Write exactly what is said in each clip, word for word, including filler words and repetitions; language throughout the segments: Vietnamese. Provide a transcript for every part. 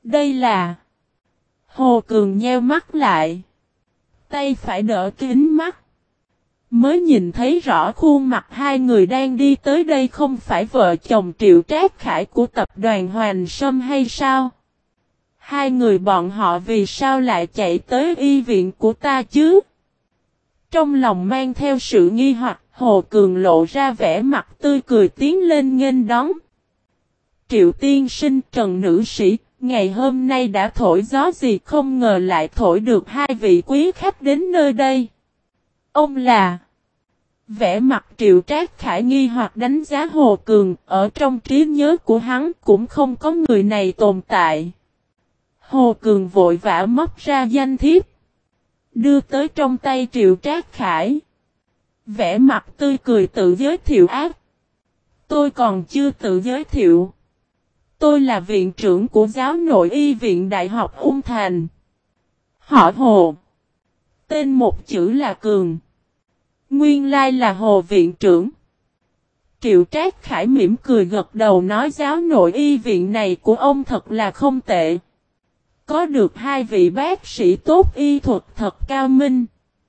Đây là... Hồ Cường nheo mắt lại. Tay phải đỡ kính mắt. Mới nhìn thấy rõ khuôn mặt hai người đang đi tới đây không phải vợ chồng Triệu Trác Khải của tập đoàn Hoàng Sâm hay sao? Hai người bọn họ vì sao lại chạy tới y viện của ta chứ? Trong lòng mang theo sự nghi hoặc, Hồ Cường lộ ra vẻ mặt tươi cười tiến lên nghênh đón. Triệu tiên sinh, Trần nữ sĩ, ngày hôm nay đã thổi gió gì không ngờ lại thổi được hai vị quý khách đến nơi đây. Ông là... Vẻ mặt Triệu Trác Khải nghi hoặc đánh giá Hồ Cường, ở trong trí nhớ của hắn cũng không có người này tồn tại. Hồ Cường vội vã móc ra danh thiếp, đưa tới trong tay Triệu Trác Khải. Vẻ mặt tươi cười tự giới thiệu ác. Tôi còn chưa tự giới thiệu. Tôi là viện trưởng của giáo nội y viện Đại học Ung Thành. Họ Hồ. Tên một chữ là Cường. Nguyên lai là Hồ viện trưởng. Triệu Trác Khải mỉm cười gật đầu nói giáo nội y viện này của ông thật là không tệ. Có được hai vị bác sĩ tốt y thuật thật cao minh.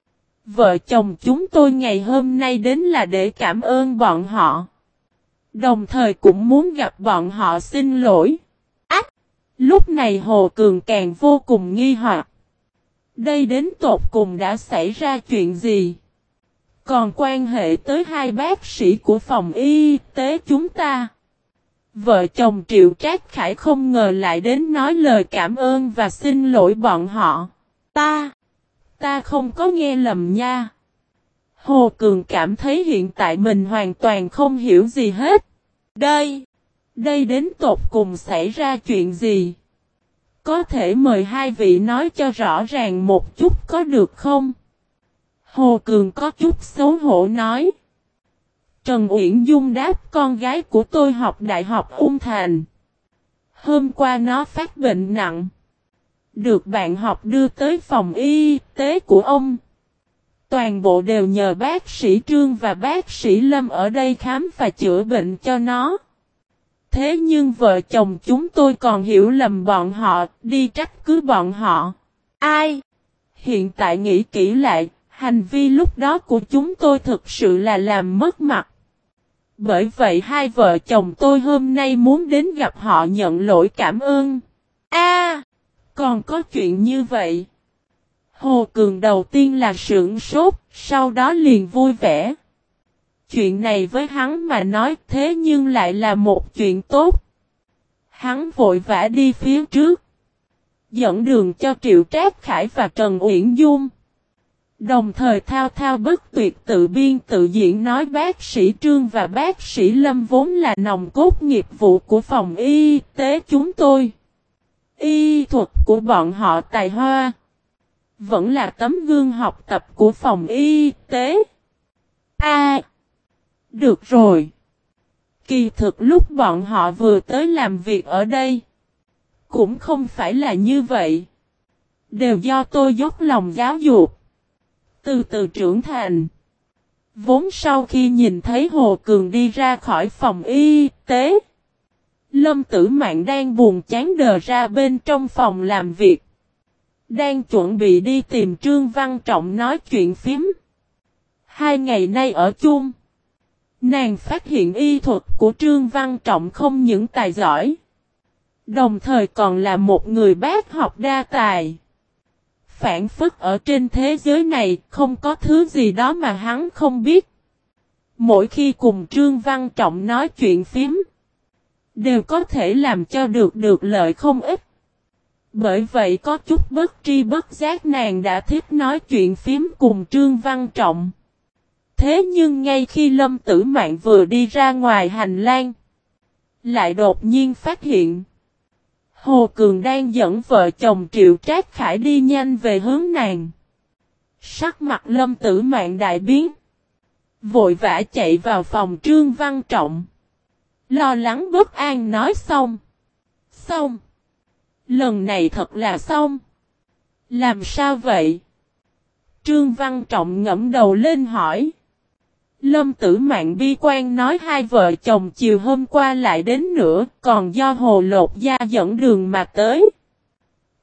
Vợ chồng chúng tôi ngày hôm nay đến là để cảm ơn bọn họ. Đồng thời cũng muốn gặp bọn họ xin lỗi. Ách! Lúc này Hồ Cường càng vô cùng nghi hoặc. Đây đến tột cùng đã xảy ra chuyện gì? Còn quan hệ tới hai bác sĩ của phòng y tế chúng ta. Vợ chồng Triệu Trác Khải không ngờ lại đến nói lời cảm ơn và xin lỗi bọn họ. Ta! Ta không có nghe lầm nha. Hồ Cường cảm thấy hiện tại mình hoàn toàn không hiểu gì hết. Đây! Đây đến tột cùng xảy ra chuyện gì? Có thể mời hai vị nói cho rõ ràng một chút có được không? Hồ Cường có chút xấu hổ nói. Trần Uyển Dung đáp con gái của tôi học Đại học Ung Thành. Hôm qua nó phát bệnh nặng. Được bạn học đưa tới phòng y tế của ông. Toàn bộ đều nhờ bác sĩ Trương và bác sĩ Lâm ở đây khám và chữa bệnh cho nó. Thế nhưng vợ chồng chúng tôi còn hiểu lầm bọn họ, đi trách cứ bọn họ. Ai? Hiện tại nghĩ kỹ lại, hành vi lúc đó của chúng tôi thực sự là làm mất mặt. Bởi vậy hai vợ chồng tôi hôm nay muốn đến gặp họ nhận lỗi cảm ơn. A, còn có chuyện như vậy. Hồ Cường đầu tiên là sửng sốt, sau đó liền vui vẻ. Chuyện này với hắn mà nói thế nhưng lại là một chuyện tốt. Hắn vội vã đi phía trước, dẫn đường cho Triệu Trác Khải và Trần Uyển Dung. Đồng thời thao thao bất tuyệt tự biên tự diễn nói bác sĩ Trương và bác sĩ Lâm vốn là nòng cốt nghiệp vụ của phòng y tế chúng tôi. Y thuật của bọn họ tài hoa. Vẫn là tấm gương học tập của phòng y tế. A, à, được rồi. Kỳ thực lúc bọn họ vừa tới làm việc ở đây. Cũng không phải là như vậy. Đều do tôi dốc lòng giáo dục. Từ từ trưởng thành. Vốn sau khi nhìn thấy Hồ Cường đi ra khỏi phòng y tế. Lâm Tử Mạn đang buồn chán đờ ra bên trong phòng làm việc. Đang chuẩn bị đi tìm Trương Văn Trọng nói chuyện phím. Hai ngày nay ở chung. Nàng phát hiện y thuật của Trương Văn Trọng không những tài giỏi. Đồng thời còn là một người bác học đa tài. Phản phất ở trên thế giới này không có thứ gì đó mà hắn không biết. Mỗi khi cùng Trương Văn Trọng nói chuyện phím. Đều có thể làm cho được được lợi không ít. Bởi vậy có chút bất tri bất giác nàng đã thích nói chuyện phím cùng Trương Văn Trọng. Thế nhưng ngay khi Lâm Tử Mạn vừa đi ra ngoài hành lang. Lại đột nhiên phát hiện. Hồ Cường đang dẫn vợ chồng Triệu Trác Khải đi nhanh về hướng nàng. Sắc mặt Lâm Tử Mạn đại biến. Vội vã chạy vào phòng Trương Văn Trọng. Lo lắng bất an nói xong. Xong. Lần này thật là xong. Làm sao vậy? Trương Văn Trọng ngẫm đầu lên hỏi. Lâm Tử Mạn bi quan nói hai vợ chồng chiều hôm qua lại đến nữa, còn do Hồ Lột Gia dẫn đường mà tới.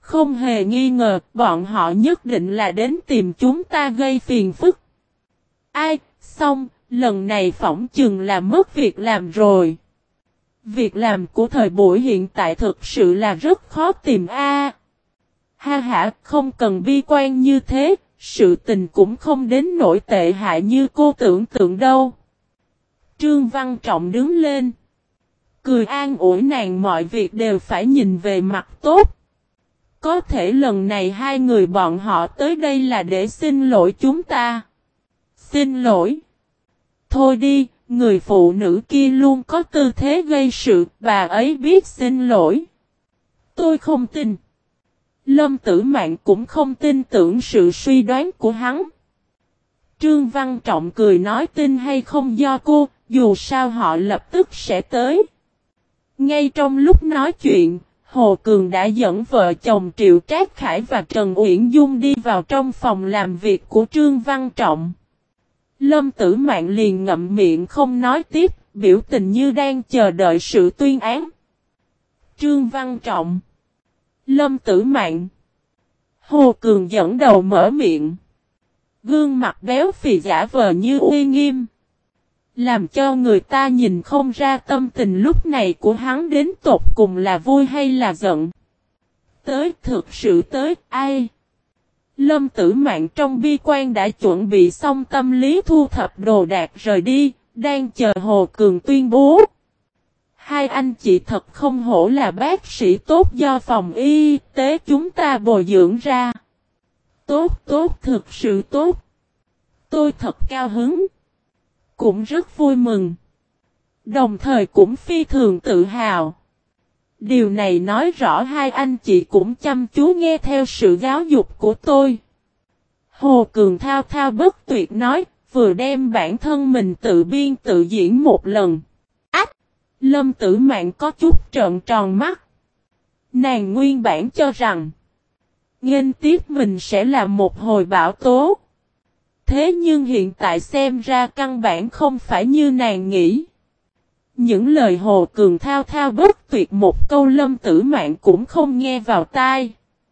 Không hề nghi ngờ, bọn họ nhất định là đến tìm chúng ta gây phiền phức. Ai, xong, lần này phỏng chừng là mất việc làm rồi. Việc làm của thời buổi hiện tại thực sự là rất khó tìm a. Ha ha, không cần bi quan như thế, sự tình cũng không đến nỗi tệ hại như cô tưởng tượng đâu. Trương Văn Trọng đứng lên, cười an ủi nàng mọi việc đều phải nhìn về mặt tốt. Có thể lần này hai người bọn họ tới đây là để xin lỗi chúng ta. Xin lỗi. Thôi đi, người phụ nữ kia luôn có tư thế gây sự, bà ấy biết xin lỗi. Tôi không tin. Lâm Tử Mạn cũng không tin tưởng sự suy đoán của hắn. Trương Văn Trọng cười nói tin hay không do cô, dù sao họ lập tức sẽ tới. Ngay trong lúc nói chuyện, Hồ Cường đã dẫn vợ chồng Triệu Trác Khải và Trần Uyển Dung đi vào trong phòng làm việc của Trương Văn Trọng. Lâm Tử Mạn liền ngậm miệng không nói tiếp, biểu tình như đang chờ đợi sự tuyên án. Trương Văn Trọng, Lâm Tử Mạn. Hồ Cường dẫn đầu mở miệng. Gương mặt béo phì giả vờ như uy nghiêm, làm cho người ta nhìn không ra tâm tình lúc này của hắn đến tột cùng là vui hay là giận. Tới, thực sự tới, ai? Lâm Tử Mạn trong bi quan đã chuẩn bị xong tâm lý thu thập đồ đạc rời đi, đang chờ Hồ Cường tuyên bố. Hai anh chị thật không hổ là bác sĩ tốt do phòng y tế chúng ta bồi dưỡng ra. Tốt, tốt, thực sự tốt. Tôi thật cao hứng. Cũng rất vui mừng. Đồng thời cũng phi thường tự hào. Điều này nói rõ hai anh chị cũng chăm chú nghe theo sự giáo dục của tôi. Hồ Cường thao thao bất tuyệt nói, vừa đem bản thân mình tự biên tự diễn một lần. Ách! Lâm Tử Mạn có chút trợn tròn mắt. Nàng nguyên bản cho rằng nghênh tiếp mình sẽ là một hồi bão tố. Thế nhưng hiện tại xem ra căn bản không phải như nàng nghĩ. Những lời Hồ Cường thao thao bất tuyệt một câu Lâm Tử Mạn cũng không nghe vào tai.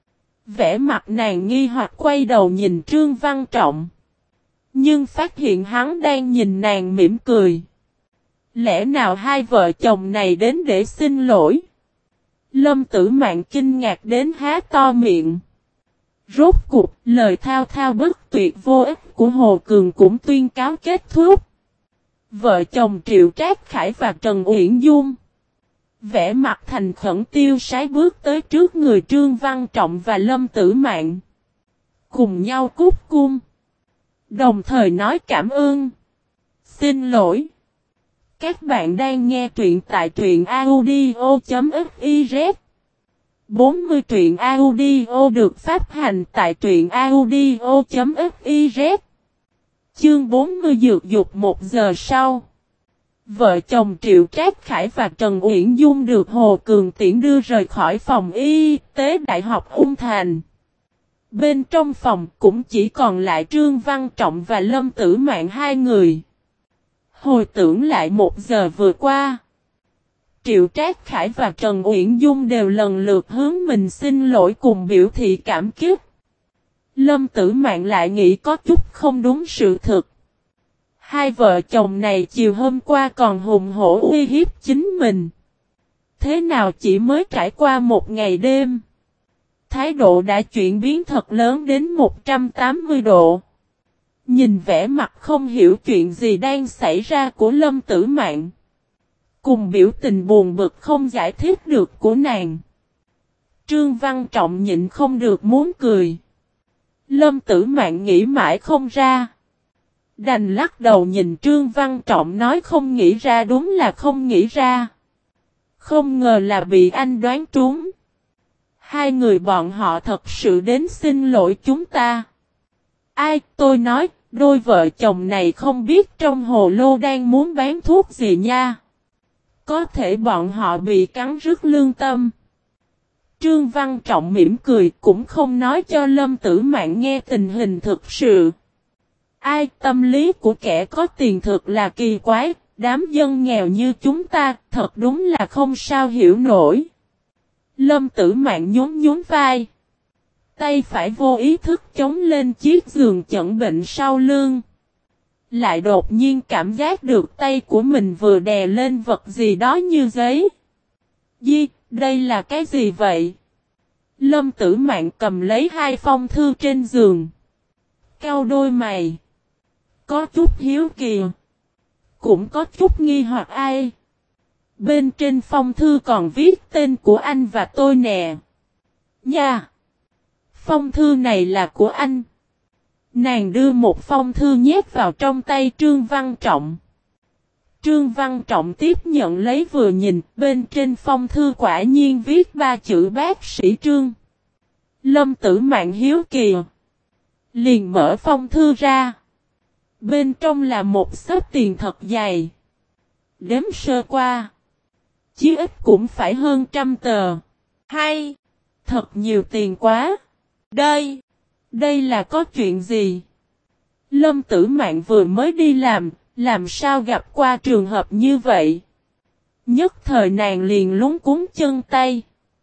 Vẻ mặt nàng nghi hoặc quay đầu nhìn Trương Văn Trọng. Nhưng phát hiện hắn đang nhìn nàng mỉm cười. Lẽ nào hai vợ chồng này đến để xin lỗi? Lâm Tử Mạn kinh ngạc đến há to miệng. Rốt cuộc, lời thao thao bất tuyệt vô ích của Hồ Cường cũng tuyên cáo kết thúc. Vợ chồng Triệu Trác Khải và Trần Uyển Dung, vẻ mặt thành khẩn tiêu sái bước tới trước người Trương Văn Trọng và Lâm Tử Mạn. Cùng nhau cúc cung. Đồng thời nói cảm ơn. Xin lỗi. Các bạn đang nghe truyện tại truyện audio chấm fiz. bốn mươi truyện audio được phát hành tại truyện audio chấm fiz. Chương bốn mươi dược dục một giờ sau. Vợ chồng Triệu Trác Khải và Trần Uyển Dung được Hồ Cường tiễn đưa rời khỏi phòng y tế Đại học Ung Thành. Bên trong phòng cũng chỉ còn lại Trương Văn Trọng và Lâm Tử Mạn hai người. Hồi tưởng lại một giờ vừa qua, Triệu Trác Khải và Trần Uyển Dung đều lần lượt hướng mình xin lỗi cùng biểu thị cảm kích. Lâm Tử Mạn lại nghĩ có chút không đúng sự thực. Hai vợ chồng này chiều hôm qua còn hùng hổ uy hiếp chính mình. Thế nào chỉ mới trải qua một ngày đêm, thái độ đã chuyển biến thật lớn đến một trăm tám mươi độ. Nhìn vẻ mặt không hiểu chuyện gì đang xảy ra của Lâm Tử Mạn, cùng biểu tình buồn bực không giải thích được của nàng, Trương Văn Trọng nhịn không được muốn cười. Lâm Tử Mạn nghĩ mãi không ra, đành lắc đầu nhìn Trương Văn Trọng nói không nghĩ ra, đúng là không nghĩ ra. Không ngờ là bị anh đoán trúng. Hai người bọn họ thật sự đến xin lỗi chúng ta. Ai, tôi nói, đôi vợ chồng này không biết trong hồ lô đang muốn bán thuốc gì nha. Có thể bọn họ bị cắn rứt lương tâm. Trương Văn Trọng mỉm cười cũng không nói cho Lâm Tử Mạn nghe tình hình thực sự. Ai, tâm lý của kẻ có tiền thực là kỳ quái, đám dân nghèo như chúng ta thật đúng là không sao hiểu nổi. Lâm Tử Mạn nhún nhún vai. tay phải vô ý thức chống lên chiếc giường chẩn bệnh sau lưng. Lại đột nhiên cảm giác được tay của mình vừa đè lên vật gì đó như giấy. Di, đây là cái gì vậy? Lâm Tử Mạn cầm lấy hai phong thư trên giường. Cau đôi mày. Có chút hiếu kỳ. Cũng có chút nghi hoặc ai. Bên trên phong thư còn viết tên của anh và tôi nè. Nha! Phong thư này là của anh. Nàng đưa một phong thư nhét vào trong tay Trương Văn Trọng. Trương Văn Trọng tiếp nhận lấy vừa nhìn, bên trên phong thư quả nhiên viết ba chữ bác sĩ Trương. Lâm Tử Mạn hiếu kỳ. Liền mở phong thư ra. Bên trong là một xấp tiền thật dày. Đếm sơ qua. Chí ít cũng phải hơn trăm tờ. Hay! Thật nhiều tiền quá. Đây! Đây là có chuyện gì? Lâm Tử Mạn vừa mới đi làm, làm sao gặp qua trường hợp như vậy? Nhất thời nàng liền lúng cuống chân tay.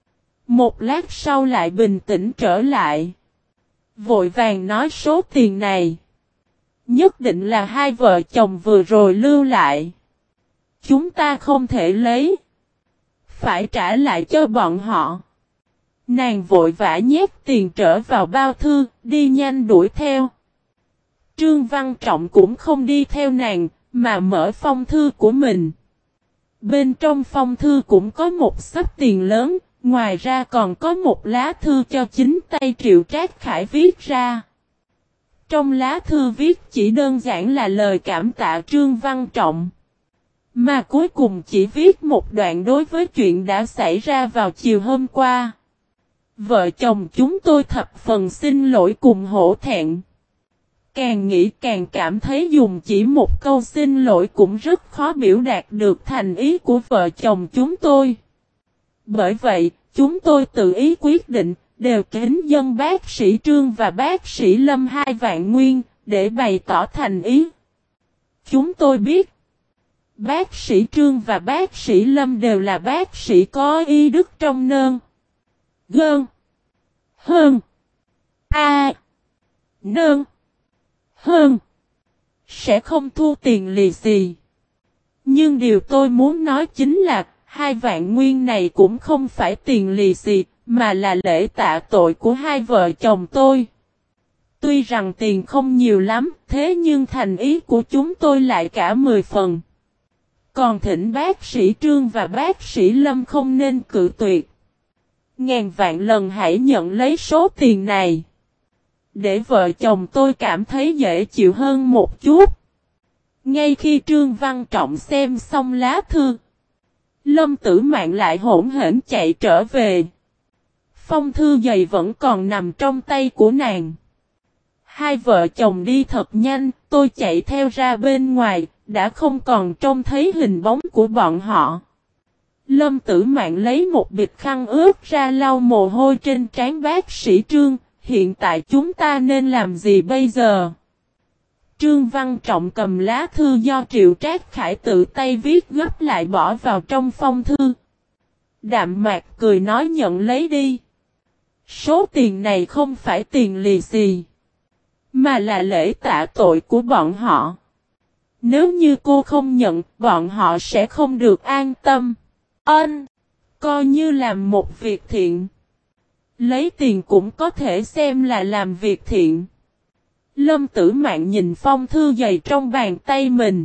Một lát sau lại bình tĩnh trở lại. Vội vàng nói số tiền này. Nhất định là hai vợ chồng vừa rồi lưu lại. Chúng ta không thể lấy. Phải trả lại cho bọn họ. Nàng vội vã nhét tiền trở vào bao thư, đi nhanh đuổi theo. Trương Văn Trọng cũng không đi theo nàng, mà mở phong thư của mình. Bên trong phong thư cũng có một xấp tiền lớn, ngoài ra còn có một lá thư cho chính tay Triệu Trác Khải viết ra. Trong lá thư viết chỉ đơn giản là lời cảm tạ Trương Văn Trọng. Mà cuối cùng chỉ viết một đoạn đối với chuyện đã xảy ra vào chiều hôm qua. Vợ chồng chúng tôi thập phần xin lỗi cùng hổ thẹn. Càng nghĩ càng cảm thấy dùng chỉ một câu xin lỗi cũng rất khó biểu đạt được thành ý của vợ chồng chúng tôi. Bởi vậy, chúng tôi tự ý quyết định, đều kính dân bác sĩ Trương và bác sĩ Lâm hai vạn nguyên, để bày tỏ thành ý. Chúng tôi biết, bác sĩ Trương và bác sĩ Lâm đều là bác sĩ có y đức trong nơn. Gơn. Hơn. A. Nơn. Hơn. Sẽ không thu tiền lì xì. Nhưng điều tôi muốn nói chính là, hai vạn nguyên này cũng không phải tiền lì xì, mà là lễ tạ tội của hai vợ chồng tôi. Tuy rằng tiền không nhiều lắm, thế nhưng thành ý của chúng tôi lại cả mười phần. Còn thỉnh bác sĩ Trương và bác sĩ Lâm không nên cự tuyệt. Ngàn vạn lần hãy nhận lấy số tiền này. Để vợ chồng tôi cảm thấy dễ chịu hơn một chút. Ngay khi Trương Văn Trọng xem xong lá thư, Lâm Tử Mạn lại hỗn hển chạy trở về. Phong thư dày vẫn còn nằm trong tay của nàng. Hai vợ chồng đi thật nhanh, tôi chạy theo ra bên ngoài, đã không còn trông thấy hình bóng của bọn họ. Lâm Tử Mạn lấy một bịch khăn ướt ra lau mồ hôi trên trán bác sĩ Trương, hiện tại chúng ta nên làm gì bây giờ? Trương Văn Trọng cầm lá thư do Triệu Trác Khải tự tay viết gấp lại bỏ vào trong phong thư. Đạm mạc cười nói nhận lấy đi. Số tiền này không phải tiền lì xì, mà là lễ tạ tội của bọn họ. Nếu như cô không nhận, bọn họ sẽ không được an tâm. Ân, coi như làm một việc thiện. Lấy tiền cũng có thể xem là làm việc thiện. Lâm Tử Mạn nhìn phong thư dày trong bàn tay mình.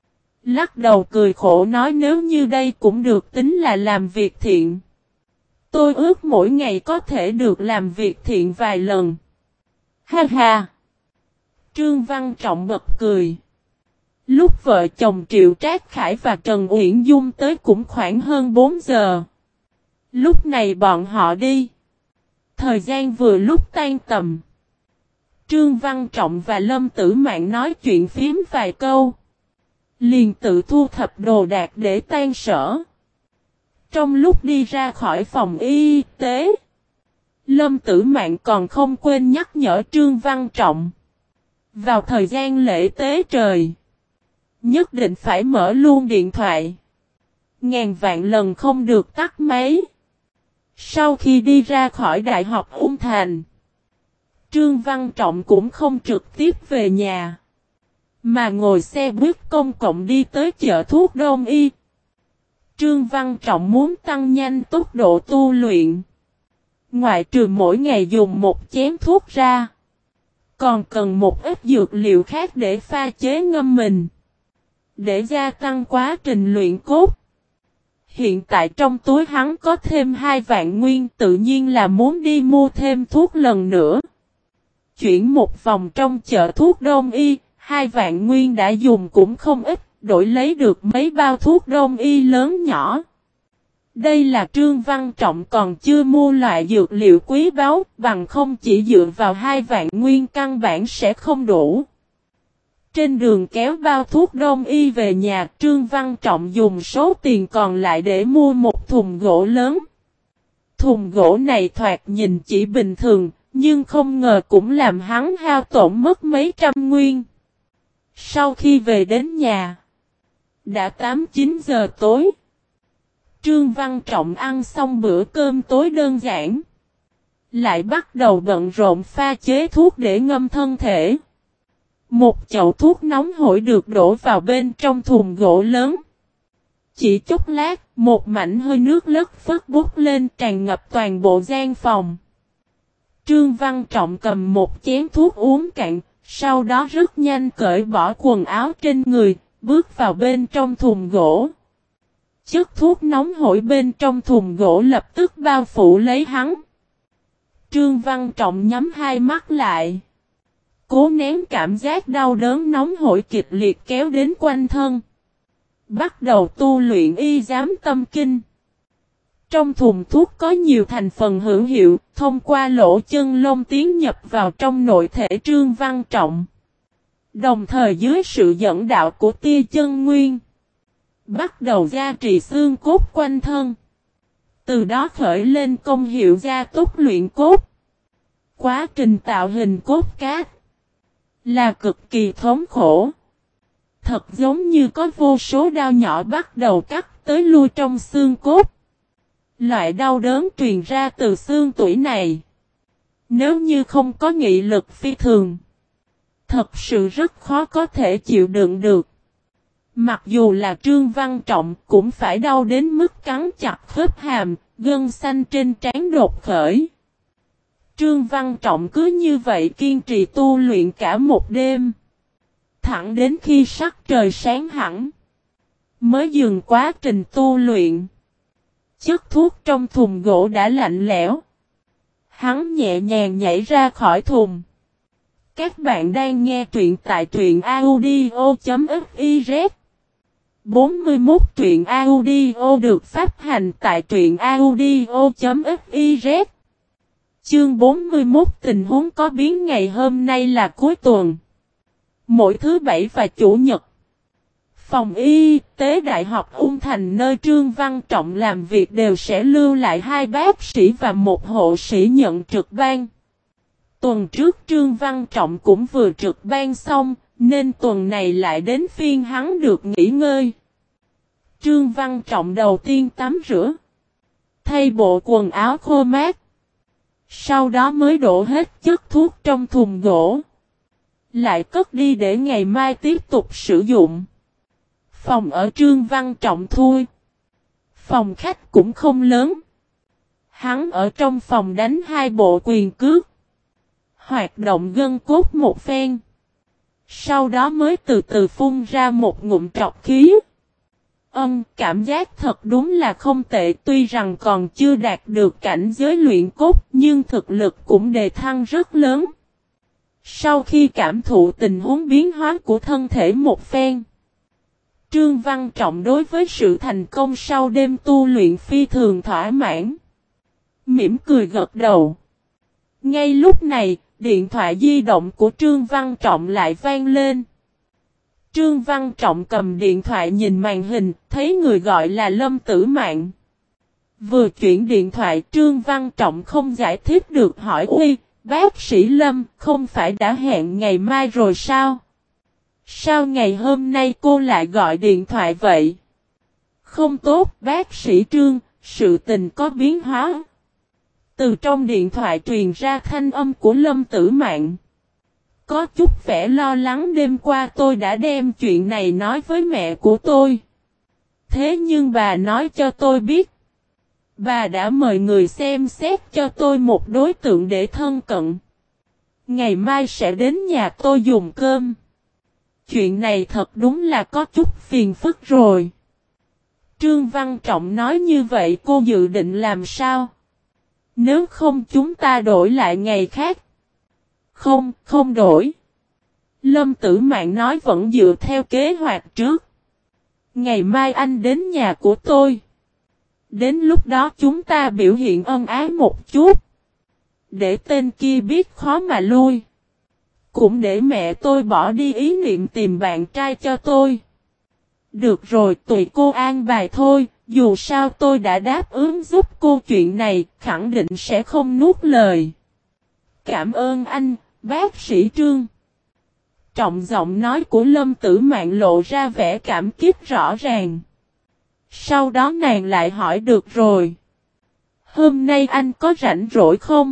Lắc đầu cười khổ nói nếu như đây cũng được tính là làm việc thiện. Tôi ước mỗi ngày có thể được làm việc thiện vài lần. Ha ha! Trương Văn Trọng bật cười. Lúc vợ chồng Triệu Trác Khải và Trần Uyển Dung tới cũng khoảng hơn bốn giờ. Lúc này bọn họ đi. Thời gian vừa lúc tan tầm. Trương Văn Trọng và Lâm Tử Mạn nói chuyện phím vài câu. Liền tự thu thập đồ đạc để tan sở. Trong lúc đi ra khỏi phòng y tế, Lâm Tử Mạn còn không quên nhắc nhở Trương Văn Trọng. Vào thời gian lễ tế trời, nhất định phải mở luôn điện thoại. Ngàn vạn lần không được tắt máy. Sau khi đi ra khỏi Đại học Ung Thành, Trương Văn Trọng cũng không trực tiếp về nhà, mà ngồi xe buýt công cộng đi tới chợ thuốc Đông Y. Trương Văn Trọng muốn tăng nhanh tốc độ tu luyện. Ngoại trừ mỗi ngày dùng một chén thuốc ra, còn cần một ít dược liệu khác để pha chế ngâm mình, để gia tăng quá trình luyện cốt. Hiện tại trong túi hắn có thêm hai vạn nguyên, tự nhiên là muốn đi mua thêm thuốc lần nữa. Chuyển một vòng trong chợ thuốc Đông Y, hai vạn nguyên đã dùng cũng không ít, đổi lấy được mấy bao thuốc Đông Y lớn nhỏ. Đây là Trương Văn Trọng còn chưa mua loại dược liệu quý báu, bằng không chỉ dựa vào hai vạn nguyên căn bản sẽ không đủ. Trên đường kéo bao thuốc Đông Y về nhà, Trương Văn Trọng dùng số tiền còn lại để mua một thùng gỗ lớn. Thùng gỗ này thoạt nhìn chỉ bình thường, nhưng không ngờ cũng làm hắn hao tổn mất mấy trăm nguyên. Sau khi về đến nhà, đã tám chín giờ tối. Trương Văn Trọng ăn xong bữa cơm tối đơn giản, lại bắt đầu bận rộn pha chế thuốc để ngâm thân thể. Một chậu thuốc nóng hổi được đổ vào bên trong thùng gỗ lớn. Chỉ chốc lát, một mảnh hơi nước lất phất bút lên tràn ngập toàn bộ gian phòng. Trương Văn Trọng cầm một chén thuốc uống cạn, sau đó rất nhanh cởi bỏ quần áo trên người, bước vào bên trong thùng gỗ. Chất thuốc nóng hổi bên trong thùng gỗ lập tức bao phủ lấy hắn. Trương Văn Trọng nhắm hai mắt lại, cố nén cảm giác đau đớn nóng hổi kịch liệt kéo đến quanh thân. Bắt đầu tu luyện y giám tâm kinh. Trong thùng thuốc có nhiều thành phần hữu hiệu, thông qua lỗ chân lông tiến nhập vào trong nội thể Trương Văn Trọng. Đồng thời dưới sự dẫn đạo của tia chân nguyên, bắt đầu gia trì xương cốt quanh thân. Từ đó khởi lên công hiệu gia tốc luyện cốt. Quá trình tạo hình cốt cát là cực kỳ thống khổ. Thật giống như có vô số đao nhỏ bắt đầu cắt tới lui trong xương cốt. Loại đau đớn truyền ra từ xương tủy này, nếu như không có nghị lực phi thường, thật sự rất khó có thể chịu đựng được. Mặc dù là Trương Văn Trọng cũng phải đau đến mức cắn chặt khớp hàm, gân xanh trên trán đột khởi. Trương Văn Trọng cứ như vậy kiên trì tu luyện cả một đêm, thẳng đến khi sắc trời sáng hẳn, mới dừng quá trình tu luyện. Chất thuốc trong thùng gỗ đã lạnh lẽo. Hắn nhẹ nhàng nhảy ra khỏi thùng. Các bạn đang nghe truyện tại truyện audio chấm fiz. bốn mươi mốt truyện audio được phát hành tại truyện audio chấm fiz. Chương bốn mươi mốt tình huống có biến. Ngày hôm nay là cuối tuần, mỗi thứ bảy và chủ nhật, phòng y tế Đại học Ung Thành nơi Trương Văn Trọng làm việc đều sẽ lưu lại hai bác sĩ và một hộ sĩ nhận trực ban. Tuần trước Trương Văn Trọng cũng vừa trực ban xong, nên tuần này lại đến phiên hắn được nghỉ ngơi. Trương Văn Trọng đầu tiên tắm rửa, thay bộ quần áo khô mát, sau đó mới đổ hết chất thuốc trong thùng gỗ, lại cất đi để ngày mai tiếp tục sử dụng. Phòng ở Trương Văn Trọng thui, phòng khách cũng không lớn. Hắn ở trong phòng đánh hai bộ quyền cước, hoạt động gân cốt một phen, sau đó mới từ từ phun ra một ngụm trọc khí. Ân, cảm giác thật đúng là không tệ, tuy rằng còn chưa đạt được cảnh giới luyện cốt, nhưng thực lực cũng đề thăng rất lớn. Sau khi cảm thụ tình huống biến hóa của thân thể một phen, Trương Văn Trọng đối với sự thành công sau đêm tu luyện phi thường thỏa mãn. Mỉm cười gật đầu. Ngay lúc này, điện thoại di động của Trương Văn Trọng lại vang lên. Trương Văn Trọng cầm điện thoại nhìn màn hình, thấy người gọi là Lâm Tử Mạn. Vừa chuyển điện thoại, Trương Văn Trọng không giải thích được hỏi: "Uy, bác sĩ Lâm, không phải đã hẹn ngày mai rồi sao? Sao ngày hôm nay cô lại gọi điện thoại vậy?" "Không tốt, bác sĩ Trương, sự tình có biến hóa. Từ trong điện thoại truyền ra thanh âm của Lâm Tử Mạn. Có chút vẻ lo lắng, đêm qua tôi đã đem chuyện này nói với mẹ của tôi. Thế nhưng bà nói cho tôi biết. Bà đã mời người xem xét cho tôi một đối tượng để thân cận. Ngày mai sẽ đến nhà tôi dùng cơm. Chuyện này thật đúng là có chút phiền phức rồi. Trương Văn Trọng nói như vậy cô dự định làm sao? Nếu không chúng ta đổi lại ngày khác. Không, không đổi. Lâm Tử Mạn nói vẫn dựa theo kế hoạch trước. Ngày mai anh đến nhà của tôi. Đến lúc đó chúng ta biểu hiện ân ái một chút. Để tên kia biết khó mà lui. Cũng để mẹ tôi bỏ đi ý niệm tìm bạn trai cho tôi. Được rồi, tùy cô an bài thôi. Dù sao tôi đã đáp ứng giúp cô chuyện này, khẳng định sẽ không nuốt lời. Cảm ơn anh, bác sĩ Trương. Trọng giọng nói của Lâm Tử Mạn lộ ra vẻ cảm kích rõ ràng. Sau đó nàng lại hỏi được rồi. Hôm nay anh có rảnh rỗi không?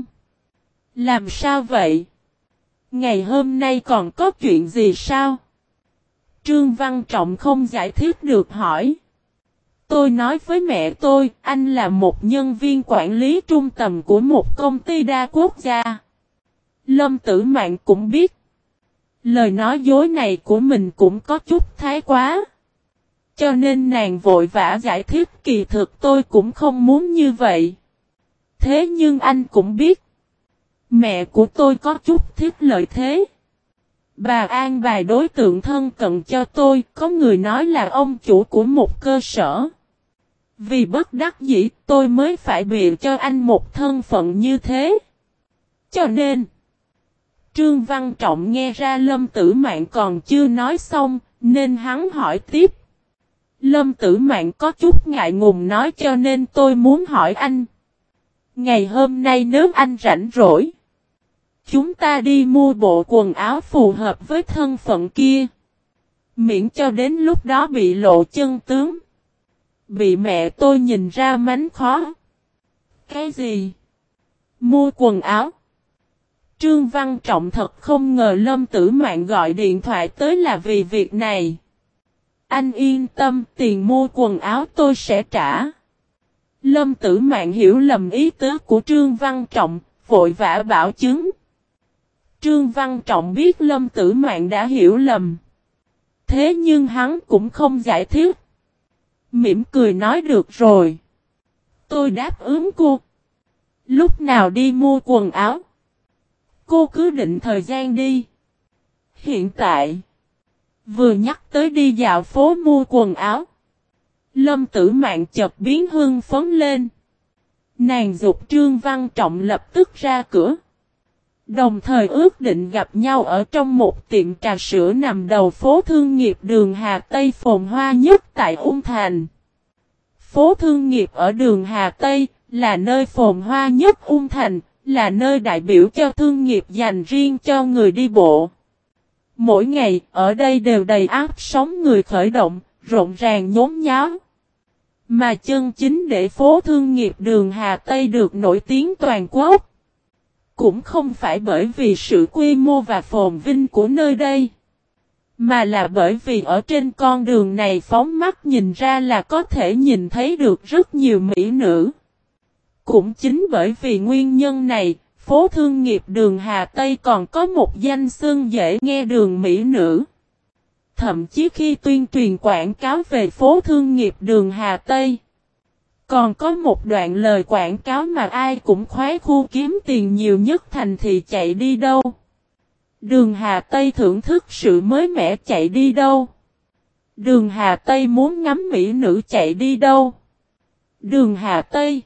Làm sao vậy? Ngày hôm nay còn có chuyện gì sao? Trương Văn Trọng không giải thích được hỏi. Tôi nói với mẹ tôi, anh là một nhân viên quản lý trung tầm của một công ty đa quốc gia. Lâm Tử Mạn cũng biết. Lời nói dối này của mình cũng có chút thái quá. Cho nên nàng vội vã giải thích kỳ thực tôi cũng không muốn như vậy. Thế nhưng anh cũng biết. Mẹ của tôi có chút thích lợi thế. Bà an bài đối tượng thân cận cho tôi, có người nói là ông chủ của một cơ sở. Vì bất đắc dĩ tôi mới phải bịa cho anh một thân phận như thế. Cho nên, Trương Văn Trọng nghe ra Lâm Tử Mạn còn chưa nói xong, nên hắn hỏi tiếp. Lâm Tử Mạn có chút ngại ngùng nói cho nên tôi muốn hỏi anh. Ngày hôm nay nếu anh rảnh rỗi, chúng ta đi mua bộ quần áo phù hợp với thân phận kia. Miễn cho đến lúc đó bị lộ chân tướng. Bị mẹ tôi nhìn ra mánh khó. Cái gì? Mua quần áo? Trương Văn Trọng thật không ngờ Lâm Tử Mạn gọi điện thoại tới là vì việc này. Anh yên tâm, tiền mua quần áo tôi sẽ trả. Lâm Tử Mạn hiểu lầm ý tứ của Trương Văn Trọng, vội vã bảo chứng. Trương Văn Trọng biết Lâm Tử Mạn đã hiểu lầm. Thế nhưng hắn cũng không giải thích. Mỉm cười nói được rồi. Tôi đáp ứng cô. Lúc nào đi mua quần áo? Cô cứ định thời gian đi. Hiện tại, vừa nhắc tới đi dạo phố mua quần áo, Lâm Tử Mạn chợt biến hưng phấn lên. Nàng giục Trương Văn Trọng lập tức ra cửa. Đồng thời ước định gặp nhau ở trong một tiệm trà sữa nằm đầu phố thương nghiệp đường Hà Tây phồn hoa nhất tại Ung Thành. Phố thương nghiệp ở đường Hà Tây là nơi phồn hoa nhất Ung Thành, là nơi đại biểu cho thương nghiệp dành riêng cho người đi bộ. Mỗi ngày ở đây đều đầy áp sóng người khởi động, rộn ràng nhốn nháo. Mà chân chính để phố thương nghiệp đường Hà Tây được nổi tiếng toàn quốc. Cũng không phải bởi vì sự quy mô và phồn vinh của nơi đây. Mà là bởi vì ở trên con đường này phóng mắt nhìn ra là có thể nhìn thấy được rất nhiều mỹ nữ. Cũng chính bởi vì nguyên nhân này, phố thương nghiệp đường Hà Tây còn có một danh xưng dễ nghe đường mỹ nữ. Thậm chí khi tuyên truyền quảng cáo về phố thương nghiệp đường Hà Tây, còn có một đoạn lời quảng cáo mà ai cũng khoái khu kiếm tiền nhiều nhất thành thị chạy đi đâu. Đường Hà Tây thưởng thức sự mới mẻ chạy đi đâu. Đường Hà Tây muốn ngắm mỹ nữ chạy đi đâu. Đường Hà Tây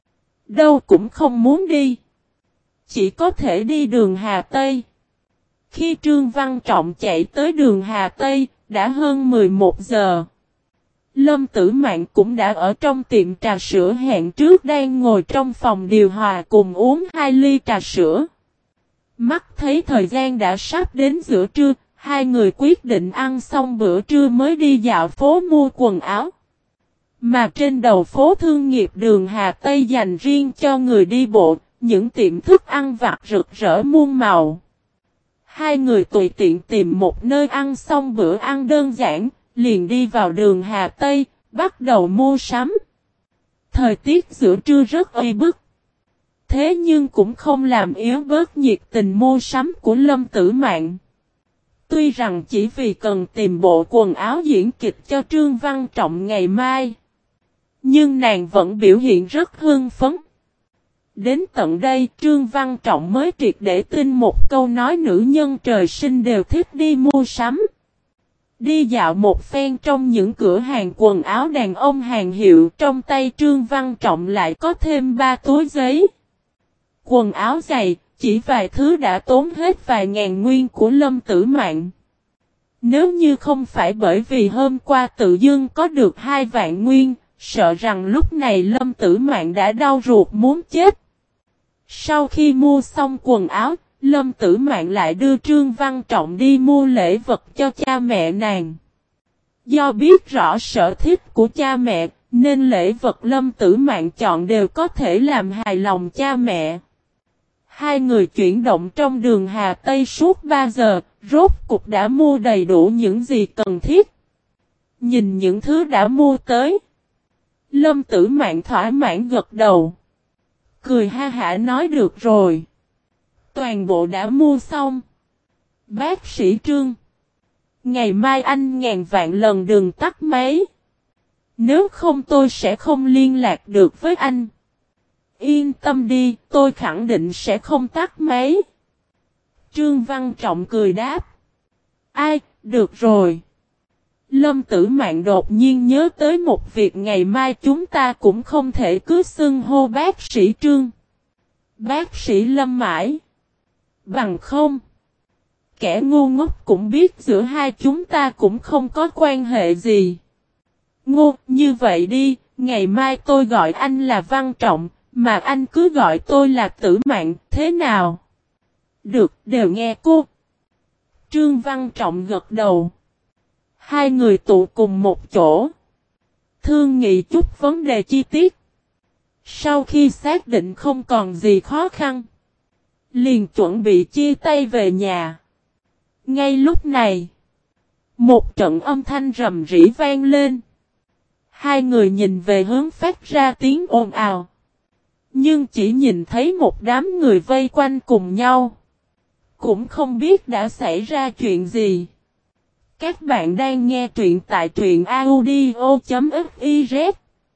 đâu cũng không muốn đi. Chỉ có thể đi đường Hà Tây. Khi Trương Văn Trọng chạy tới đường Hà Tây, đã hơn mười một giờ. Lâm Tử Mạn cũng đã ở trong tiệm trà sữa hẹn trước đang ngồi trong phòng điều hòa cùng uống hai ly trà sữa. Mắt thấy thời gian đã sắp đến giữa trưa, hai người quyết định ăn xong bữa trưa mới đi dạo phố mua quần áo. Mà trên đầu phố thương nghiệp đường Hà Tây dành riêng cho người đi bộ, những tiệm thức ăn vặt rực rỡ muôn màu. Hai người tùy tiện tìm một nơi ăn xong bữa ăn đơn giản, liền đi vào đường Hà Tây, bắt đầu mua sắm. Thời tiết giữa trưa rất oi bức. Thế nhưng cũng không làm yếu bớt nhiệt tình mua sắm của Lâm Tử Mạn. Tuy rằng chỉ vì cần tìm bộ quần áo diễn kịch cho Trương Văn Trọng ngày mai, nhưng nàng vẫn biểu hiện rất hưng phấn. Đến tận đây Trương Văn Trọng mới triệt để tin một câu nói nữ nhân trời sinh đều thích đi mua sắm. Đi dạo một phen trong những cửa hàng quần áo đàn ông hàng hiệu, trong tay Trương Văn Trọng lại có thêm ba túi giấy. Quần áo giày, chỉ vài thứ đã tốn hết vài ngàn nguyên của Lâm Tử Mạn. Nếu như không phải bởi vì hôm qua tự dưng có được hai vạn nguyên, sợ rằng lúc này Lâm Tử Mạn đã đau ruột muốn chết. Sau khi mua xong quần áo, Lâm Tử Mạn lại đưa Trương Văn Trọng đi mua lễ vật cho cha mẹ nàng. Do biết rõ sở thích của cha mẹ, nên lễ vật Lâm Tử Mạn chọn đều có thể làm hài lòng cha mẹ. Hai người chuyển động trong đường Hà Tây suốt ba giờ, rốt cục đã mua đầy đủ những gì cần thiết. Nhìn những thứ đã mua tới, Lâm Tử Mạn thỏa mãn gật đầu. Cười ha hả nói được rồi. Toàn bộ đã mua xong. Bác sĩ Trương, ngày mai anh ngàn vạn lần đừng tắt máy. Nếu không tôi sẽ không liên lạc được với anh. Yên tâm đi, tôi khẳng định sẽ không tắt máy. Trương Văn Trọng cười đáp. Ai, được rồi. Lâm Tử Mạn đột nhiên nhớ tới một việc, ngày mai chúng ta cũng không thể cứ xưng hô bác sĩ Trương. Bác sĩ Lâm mãi. Bằng không, kẻ ngu ngốc cũng biết giữa hai chúng ta cũng không có quan hệ gì. Ngô, như vậy đi, ngày mai tôi gọi anh là Văn Trọng, mà anh cứ gọi tôi là Tử Mạn, thế nào? Được, đều nghe cô. Trương Văn Trọng gật đầu. Hai người tụ cùng một chỗ, thương nghị chút vấn đề chi tiết. Sau khi xác định không còn gì khó khăn, liền chuẩn bị chia tay về nhà. Ngay lúc này, một trận âm thanh rầm rĩ vang lên. Hai người nhìn về hướng phát ra tiếng ồn ào, nhưng chỉ nhìn thấy một đám người vây quanh cùng nhau, cũng không biết đã xảy ra chuyện gì. Các bạn đang nghe truyện tại truyện audio chấm fiz.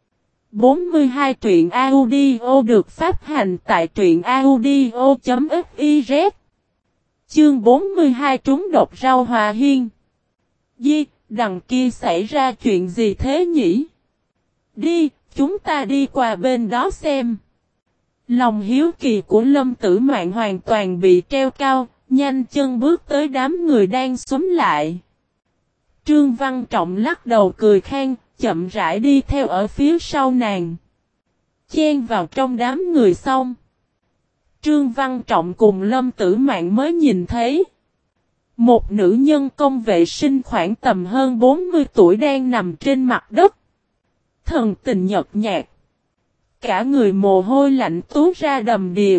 bốn mươi hai truyện audio được phát hành tại truyện audio chấm fiz. Chương bốn mươi hai trúng độc rau hòa hiên. Di, đằng kia xảy ra chuyện gì thế nhỉ? Đi, chúng ta đi qua bên đó xem. Lòng hiếu kỳ của Lâm Tử Mạn hoàn toàn bị treo cao, nhanh chân bước tới đám người đang xúm lại. Trương Văn Trọng lắc đầu cười khan, chậm rãi đi theo ở phía sau nàng. Chen vào trong đám người xong, Trương Văn Trọng cùng Lâm Tử Mạn mới nhìn thấy một nữ nhân công vệ sinh khoảng tầm hơn bốn mươi tuổi đang nằm trên mặt đất. Thần tình nhợt nhạt, cả người mồ hôi lạnh túa ra đầm đìa.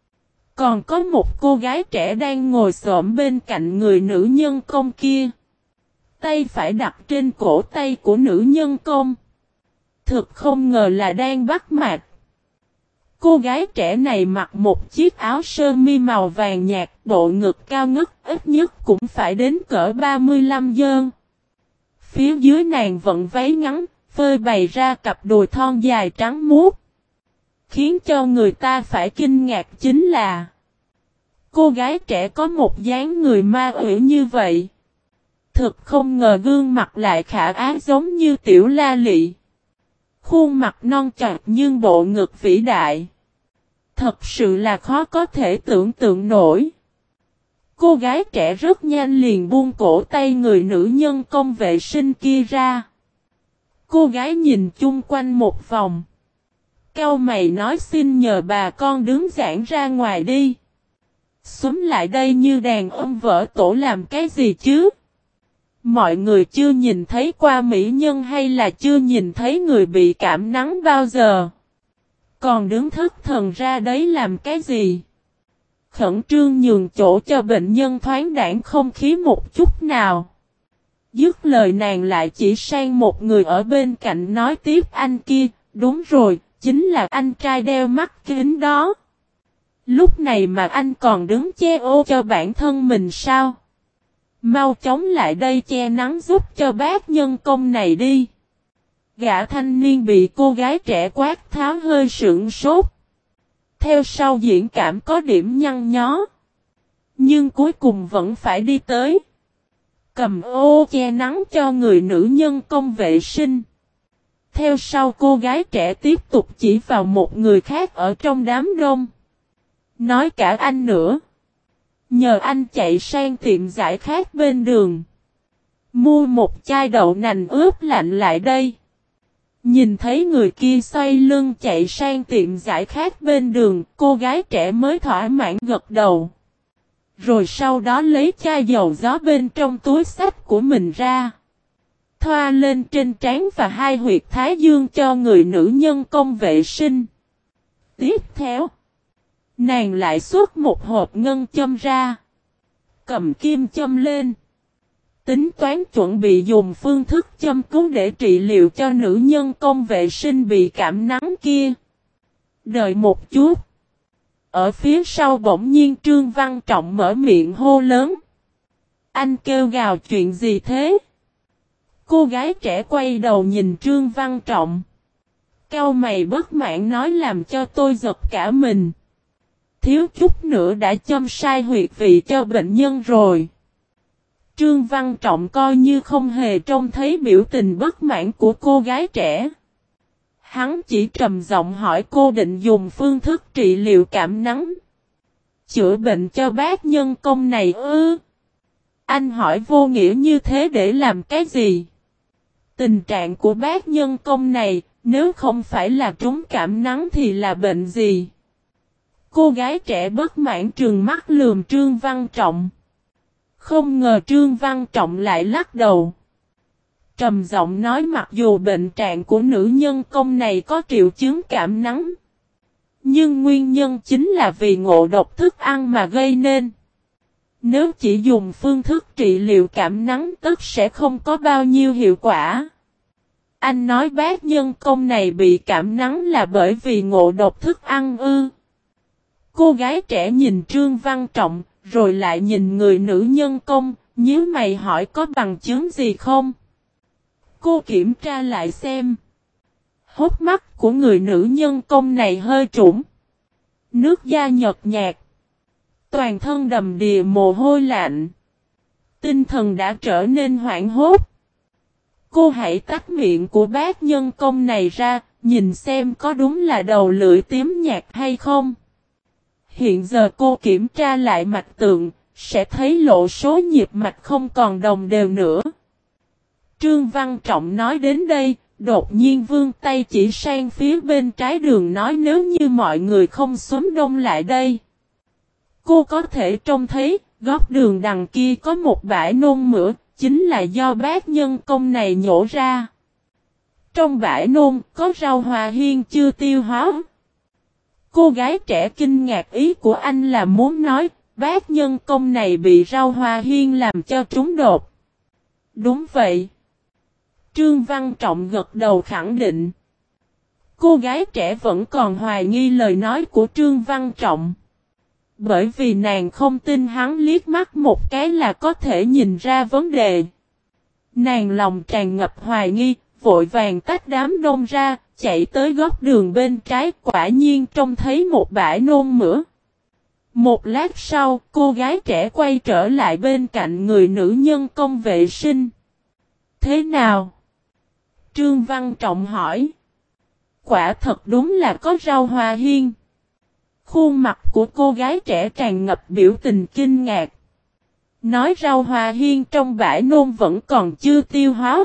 Còn có một cô gái trẻ đang ngồi xổm bên cạnh người nữ nhân công kia. Tay phải đặt trên cổ tay của nữ nhân công. Thực không ngờ là đang bắt mạch. Cô gái trẻ này mặc một chiếc áo sơ mi màu vàng nhạt, bộ ngực cao ngất, ít nhất cũng phải đến cỡ ba mươi lăm dơn. Phía dưới nàng vận váy ngắn, phơi bày ra cặp đùi thon dài trắng muốt. Khiến cho người ta phải kinh ngạc chính là cô gái trẻ có một dáng người ma quỷ như vậy. Thực không ngờ gương mặt lại khả ái giống như Tiểu La Lị. Khuôn mặt non chặt nhưng bộ ngực vĩ đại. Thật sự là khó có thể tưởng tượng nổi. Cô gái trẻ rất nhanh liền buông cổ tay người nữ nhân công vệ sinh kia ra. Cô gái nhìn chung quanh một vòng. Cau mày nói xin nhờ bà con đứng giãn ra ngoài đi. Xúm lại đây như đàn ông vỡ tổ làm cái gì chứ? Mọi người chưa nhìn thấy qua mỹ nhân hay là chưa nhìn thấy người bị cảm nắng bao giờ? Còn đứng thất thần ra đấy làm cái gì? Khẩn trương nhường chỗ cho bệnh nhân thoáng đãng không khí một chút nào. Dứt lời nàng lại chỉ sang một người ở bên cạnh nói tiếp anh kia, đúng rồi, chính là anh trai đeo mắt kính đó. Lúc này mà anh còn đứng che ô cho bản thân mình sao? Mau chóng lại đây che nắng giúp cho bác nhân công này đi. Gã thanh niên bị cô gái trẻ quát tháo hơi sững sốt. Theo sau diễn cảm có điểm nhăn nhó. Nhưng cuối cùng vẫn phải đi tới. Cầm ô che nắng cho người nữ nhân công vệ sinh. Theo sau cô gái trẻ tiếp tục chỉ vào một người khác ở trong đám đông. Nói cả anh nữa. Nhờ anh chạy sang tiệm giải khát bên đường. Mua một chai đậu nành ướp lạnh lại đây. Nhìn thấy người kia xoay lưng chạy sang tiệm giải khát bên đường, cô gái trẻ mới thỏa mãn gật đầu. Rồi sau đó lấy chai dầu gió bên trong túi xách của mình ra. Thoa lên trên trán và hai huyệt thái dương cho người nữ nhân công vệ sinh. Tiếp theo, nàng lại xuất một hộp ngân châm ra. Cầm kim châm lên. Tính toán chuẩn bị dùng phương thức châm cứu để trị liệu cho nữ nhân công vệ sinh bị cảm nắng kia. Đợi một chút. Ở phía sau bỗng nhiên Trương Văn Trọng mở miệng hô lớn. Anh kêu gào chuyện gì thế? Cô gái trẻ quay đầu nhìn Trương Văn Trọng. Cau mày bất mãn nói làm cho tôi giật cả mình. Thiếu chút nữa đã châm sai huyệt vị cho bệnh nhân rồi. Trương Văn Trọng coi như không hề trông thấy biểu tình bất mãn của cô gái trẻ. Hắn chỉ trầm giọng hỏi cô định dùng phương thức trị liệu cảm nắng. Chữa bệnh cho bác nhân công này ư? Anh hỏi vô nghĩa như thế để làm cái gì? Tình trạng của bác nhân công này, nếu không phải là trúng cảm nắng thì là bệnh gì? Cô gái trẻ bất mãn trừng mắt lườm Trương Văn Trọng. Không ngờ Trương Văn Trọng lại lắc đầu. Trầm giọng nói mặc dù bệnh trạng của nữ nhân công này có triệu chứng cảm nắng. Nhưng nguyên nhân chính là vì ngộ độc thức ăn mà gây nên. Nếu chỉ dùng phương thức trị liệu cảm nắng tức sẽ không có bao nhiêu hiệu quả. Anh nói bác nhân công này bị cảm nắng là bởi vì ngộ độc thức ăn ư. Cô gái trẻ nhìn Trương Văn Trọng, rồi lại nhìn người nữ nhân công, nhíu mày hỏi có bằng chứng gì không? Cô kiểm tra lại xem. Hốc mắt của người nữ nhân công này hơi trũng. Nước da nhợt nhạt. Toàn thân đầm đìa mồ hôi lạnh. Tinh thần đã trở nên hoảng hốt. Cô hãy tách miệng của bác nhân công này ra, nhìn xem có đúng là đầu lưỡi tím nhạt hay không. Hiện giờ cô kiểm tra lại mạch tượng, sẽ thấy lộ số nhịp mạch không còn đồng đều nữa. Trương Văn Trọng nói đến đây, đột nhiên vươn tay chỉ sang phía bên trái đường nói nếu như mọi người không xúm đông lại đây. Cô có thể trông thấy, góc đường đằng kia có một bãi nôn mửa, chính là do bác nhân công này nhổ ra. Trong bãi nôn có rau hòa hiên chưa tiêu hóa. Cô gái trẻ kinh ngạc ý của anh là muốn nói, bác nhân công này bị rau hoa hiên làm cho trúng đột. Đúng vậy. Trương Văn Trọng gật đầu khẳng định. Cô gái trẻ vẫn còn hoài nghi lời nói của Trương Văn Trọng. Bởi vì nàng không tin hắn liếc mắt một cái là có thể nhìn ra vấn đề. Nàng lòng tràn ngập hoài nghi, vội vàng tách đám đông ra, chạy tới góc đường bên trái, quả nhiên trông thấy một bãi nôn mửa. Một lát sau, cô gái trẻ quay trở lại bên cạnh người nữ nhân công vệ sinh. Thế nào? Trương Văn Trọng hỏi. Quả thật đúng là có rau hoa hiên. Khuôn mặt của cô gái trẻ tràn ngập biểu tình kinh ngạc. Nói rau hoa hiên trong bãi nôn vẫn còn chưa tiêu hóa.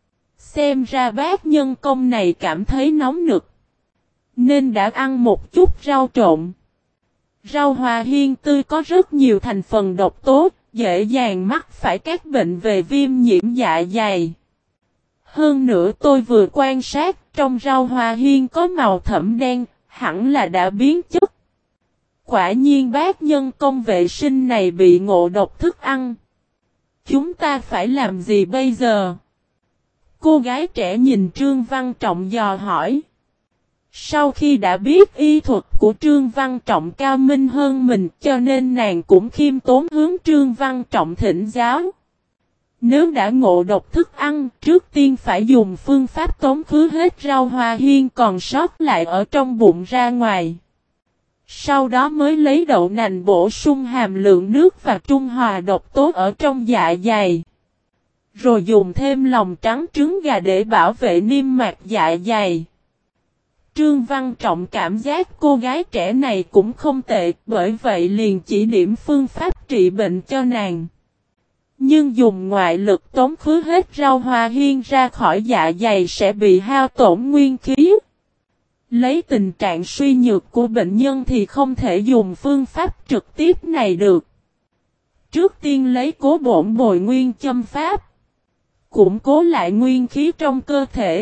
Xem ra bác nhân công này cảm thấy nóng nực. Nên đã ăn một chút rau trộn. Rau hoa hiên tươi có rất nhiều thành phần độc tố, dễ dàng mắc phải các bệnh về viêm nhiễm dạ dày. Hơn nữa tôi vừa quan sát, trong rau hoa hiên có màu thẫm đen, hẳn là đã biến chất. Quả nhiên bác nhân công vệ sinh này bị ngộ độc thức ăn. Chúng ta phải làm gì bây giờ? Cô gái trẻ nhìn Trương Văn Trọng dò hỏi. Sau khi đã biết y thuật của Trương Văn Trọng cao minh hơn mình cho nên nàng cũng khiêm tốn hướng Trương Văn Trọng thỉnh giáo. Nếu đã ngộ độc thức ăn, trước tiên phải dùng phương pháp tống khứ hết rau hoa hiên còn sót lại ở trong bụng ra ngoài. Sau đó mới lấy đậu nành bổ sung hàm lượng nước và trung hòa độc tố ở trong dạ dày. Rồi dùng thêm lòng trắng trứng gà để bảo vệ niêm mạc dạ dày. Trương Văn Trọng cảm giác cô gái trẻ này cũng không tệ, bởi vậy liền chỉ điểm phương pháp trị bệnh cho nàng. Nhưng dùng ngoại lực tống khứ hết rau hoa hiên ra khỏi dạ dày sẽ bị hao tổn nguyên khí. Lấy tình trạng suy nhược của bệnh nhân thì không thể dùng phương pháp trực tiếp này được. Trước tiên lấy cố bổn bồi nguyên châm pháp, củng cố lại nguyên khí trong cơ thể,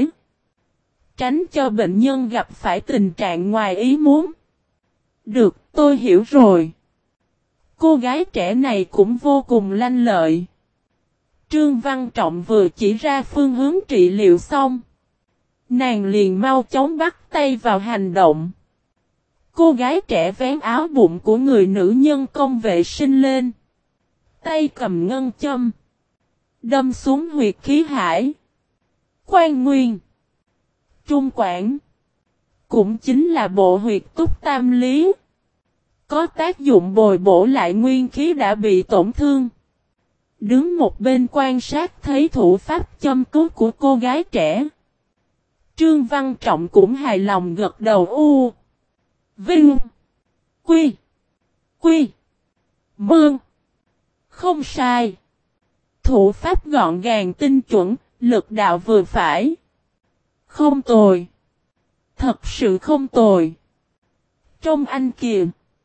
tránh cho bệnh nhân gặp phải tình trạng ngoài ý muốn. Được, tôi hiểu rồi. Cô gái trẻ này cũng vô cùng lanh lợi. Trương Văn Trọng vừa chỉ ra phương hướng trị liệu xong, nàng liền mau chóng bắt tay vào hành động. Cô gái trẻ vén áo bụng của người nữ nhân công vệ sinh lên, tay cầm ngân châm, đâm xuống huyệt khí hải, Quan Nguyên, Trung Quản, cũng chính là bộ huyệt túc tam lý, có tác dụng bồi bổ lại nguyên khí đã bị tổn thương. Đứng một bên quan sát thấy thủ pháp châm cứu của cô gái trẻ. Trương Văn Trọng cũng hài lòng gật đầu u. Vinh. Quy. Quy. Mương. Không sai. Thủ pháp gọn gàng tinh chuẩn, lực đạo vừa phải. Không tồi. Thật sự không tồi. Trong anh kìa.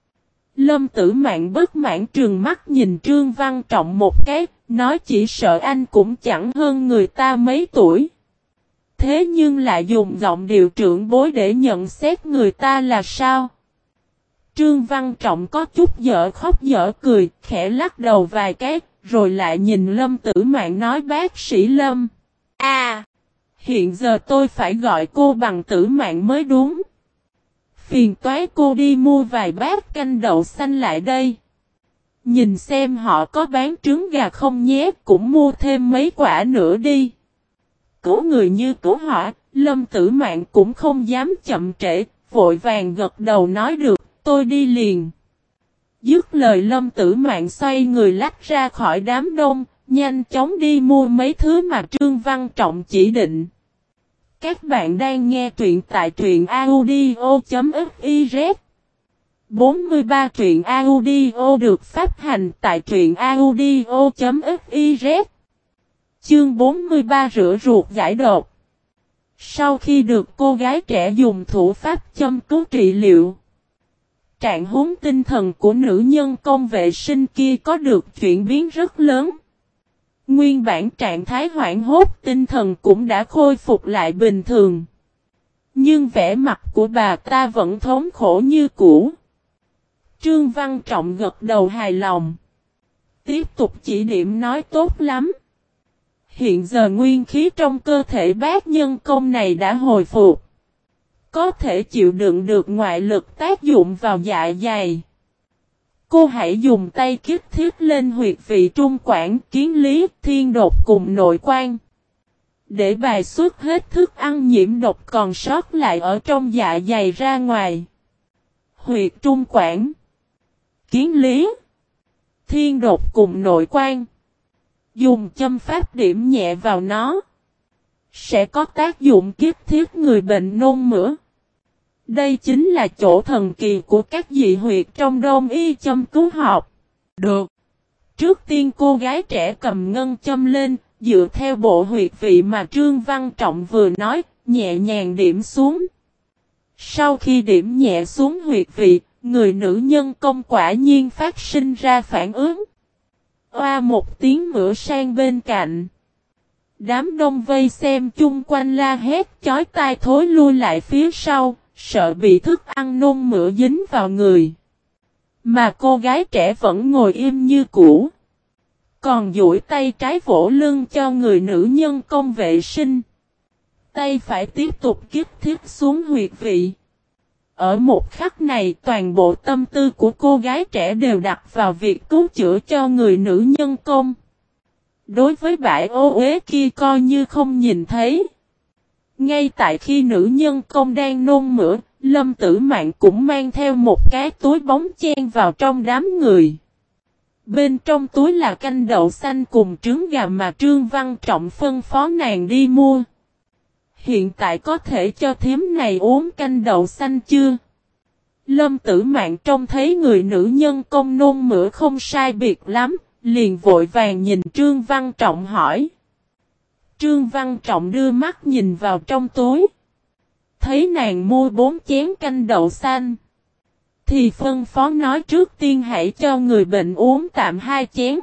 Lâm Tử Mạn bất mãn trừng mắt nhìn Trương Văn Trọng một cái, nói chỉ sợ anh cũng chẳng hơn người ta mấy tuổi. Thế nhưng lại dùng giọng điệu trưởng bối để nhận xét người ta là sao? Trương Văn Trọng có chút dở khóc dở cười, khẽ lắc đầu vài cái, rồi lại nhìn Lâm Tử Mạn nói bác sĩ Lâm. À, hiện giờ tôi phải gọi cô bằng Tử Mạn mới đúng. Phiền toái cô đi mua vài bát canh đậu xanh lại đây. Nhìn xem họ có bán trứng gà không nhé, cũng mua thêm mấy quả nữa đi. Cứu người như cứu họ, Lâm Tử Mạn cũng không dám chậm trễ, vội vàng gật đầu nói được, tôi đi liền. Dứt lời Lâm Tử Mạn xoay người lách ra khỏi đám đông, nhanh chóng đi mua mấy thứ mà Trương Văn Trọng chỉ định. Các bạn đang nghe truyện tại truyện audio.fiz. bốn mươi ba truyện audio được phát hành tại truyện audio.fiz. Chương bốn mươi ba rửa ruột giải độc. Sau khi được cô gái trẻ dùng thủ pháp châm cứu trị liệu, trạng huống tinh thần của nữ nhân công vệ sinh kia có được chuyển biến rất lớn. Nguyên bản trạng thái hoảng hốt tinh thần cũng đã khôi phục lại bình thường. Nhưng vẻ mặt của bà ta vẫn thống khổ như cũ. Trương Văn Trọng gật đầu hài lòng. Tiếp tục chỉ điểm nói tốt lắm. Hiện giờ nguyên khí trong cơ thể bác nhân công này đã hồi phục. Có thể chịu đựng được ngoại lực tác dụng vào dạ dày. Cô hãy dùng tay kích thiết lên huyệt vị trung quản, kiến lý, thiên độc cùng nội quan. Để bài xuất hết thức ăn nhiễm độc còn sót lại ở trong dạ dày ra ngoài. Huyệt trung quản, kiến lý, thiên độc cùng nội quan. Dùng châm pháp điểm nhẹ vào nó. Sẽ có tác dụng kiếp thiết người bệnh nôn mửa. Đây chính là chỗ thần kỳ của các dị huyệt trong đông y châm cứu học. Được. Trước tiên cô gái trẻ cầm ngân châm lên, dựa theo bộ huyệt vị mà Trương Văn Trọng vừa nói, nhẹ nhàng điểm xuống. Sau khi điểm nhẹ xuống huyệt vị, người nữ nhân công quả nhiên phát sinh ra phản ứng. Oa một tiếng ngửa sang bên cạnh. Đám đông vây xem chung quanh la hét chói tai thối lui lại phía sau, sợ bị thức ăn nôn mửa dính vào người. Mà cô gái trẻ vẫn ngồi im như cũ. Còn duỗi tay trái vỗ lưng cho người nữ nhân công vệ sinh. Tay phải tiếp tục kích thiết xuống huyệt vị. Ở một khắc này toàn bộ tâm tư của cô gái trẻ đều đặt vào việc cứu chữa cho người nữ nhân công. Đối với bãi ô uế kia coi như không nhìn thấy. Ngay tại khi nữ nhân công đang nôn mửa, Lâm Tử Mạn cũng mang theo một cái túi bóng chen vào trong đám người. Bên trong túi là canh đậu xanh cùng trứng gà mà Trương Văn Trọng phân phó nàng đi mua. Hiện tại có thể cho thím này uống canh đậu xanh chưa? Lâm Tử Mạn trông thấy người nữ nhân công nôn mửa không sai biệt lắm, liền vội vàng nhìn Trương Văn Trọng hỏi. Trương Văn Trọng đưa mắt nhìn vào trong túi. Thấy nàng mua bốn chén canh đậu xanh. Thì phân phó nói trước tiên hãy cho người bệnh uống tạm hai chén.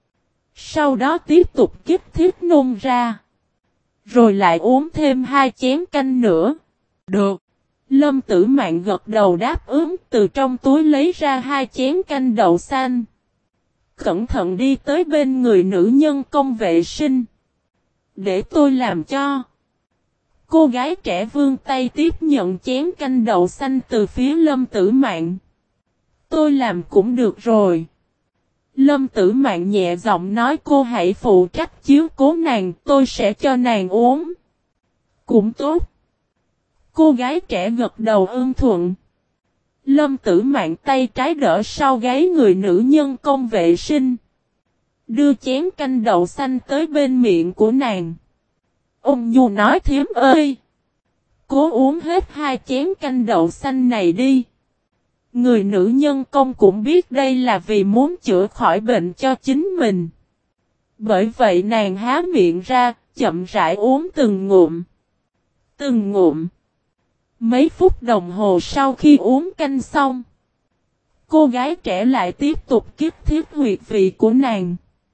Sau đó tiếp tục kích thiết nôn ra. Rồi lại uống thêm hai chén canh nữa. Được. Lâm Tử Mạn gật đầu đáp ứng, từ trong túi lấy ra hai chén canh đậu xanh. Cẩn thận đi tới bên người nữ nhân công vệ sinh. Để tôi làm cho. Cô gái trẻ vươn tay tiếp nhận chén canh đậu xanh từ phía Lâm Tử Mạn. Tôi làm cũng được rồi. Lâm Tử Mạn nhẹ giọng nói cô hãy phụ trách chiếu cố nàng, tôi sẽ cho nàng uống. Cũng tốt. Cô gái trẻ gật đầu ưng thuận. Lâm Tử Mạn tay trái đỡ sau gáy người nữ nhân công vệ sinh. Đưa chén canh đậu xanh tới bên miệng của nàng. Ông Nhu nói thím ơi. Cố uống hết hai chén canh đậu xanh này đi. Người nữ nhân công cũng biết đây là vì muốn chữa khỏi bệnh cho chính mình. Bởi vậy nàng há miệng ra, chậm rãi uống từng ngụm. Từng ngụm. Mấy phút đồng hồ sau khi uống canh xong, cô gái trẻ lại tiếp tục kích thiết huyệt vị của nàng.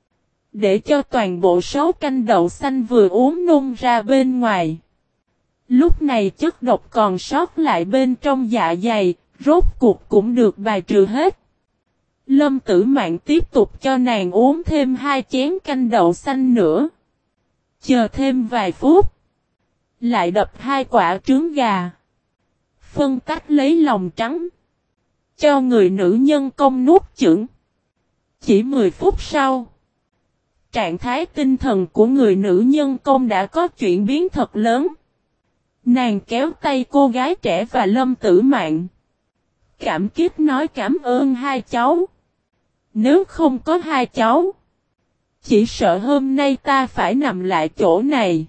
Để cho toàn bộ số canh đậu xanh vừa uống nôn ra bên ngoài. Lúc này chất độc còn sót lại bên trong dạ dày, rốt cuộc cũng được bài trừ hết. Lâm Tử Mạn tiếp tục cho nàng uống thêm hai chén canh đậu xanh nữa. Chờ thêm vài phút. Lại đập hai quả trứng gà. Phân tách lấy lòng trắng. Cho người nữ nhân công nuốt chửng. Chỉ mười phút sau. Trạng thái tinh thần của người nữ nhân công đã có chuyển biến thật lớn. Nàng kéo tay cô gái trẻ và Lâm Tử Mạn. Cảm kích nói cảm ơn hai cháu. Nếu không có hai cháu, chỉ sợ hôm nay ta phải nằm lại chỗ này.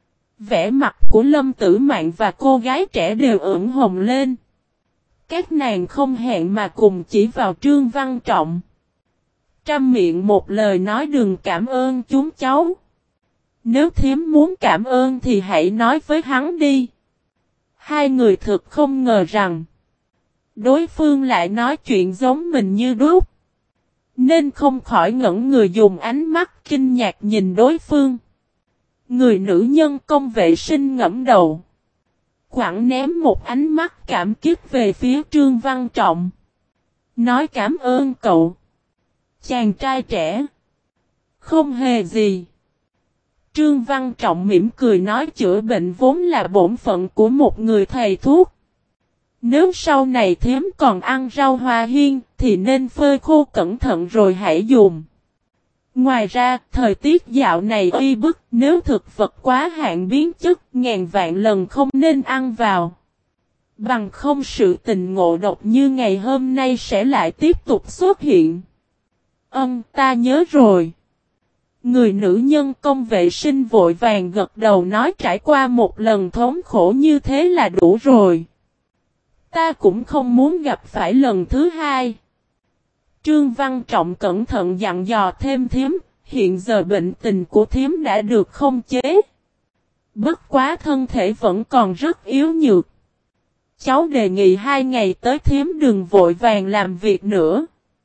Vẻ mặt của Lâm Tử Mạn và cô gái trẻ đều ửng hồng lên. Các nàng không hẹn mà cùng chỉ vào Trương Văn Trọng. Trăm miệng một lời nói đừng cảm ơn chúng cháu. Nếu thím muốn cảm ơn thì hãy nói với hắn đi. Hai người thực không ngờ rằng đối phương lại nói chuyện giống mình như đúc. Nên không khỏi ngẩn người dùng ánh mắt kinh ngạc nhìn đối phương. Người nữ nhân công vệ sinh ngẫm đầu. Quẳng ném một ánh mắt cảm kích về phía Trương Văn Trọng. Nói cảm ơn cậu. Chàng trai trẻ. Không hề gì. Trương Văn Trọng mỉm cười nói chữa bệnh vốn là bổn phận của một người thầy thuốc. Nếu sau này thím còn ăn rau hoa hiên thì nên phơi khô cẩn thận rồi hãy dùng. Ngoài ra, thời tiết dạo này uy bức, nếu thực vật quá hạn biến chất, ngàn vạn lần không nên ăn vào. Bằng không sự tình ngộ độc như ngày hôm nay sẽ lại tiếp tục xuất hiện. Ân, ta nhớ rồi. Người nữ nhân công vệ sinh vội vàng gật đầu nói trải qua một lần thống khổ như thế là đủ rồi. Ta cũng không muốn gặp phải lần thứ hai. Trương Văn Trọng cẩn thận dặn dò thêm thím, hiện giờ bệnh tình của thím đã được khống chế. Bất quá thân thể vẫn còn rất yếu nhược. Cháu đề nghị hai ngày tới thím đừng vội vàng làm việc nữa.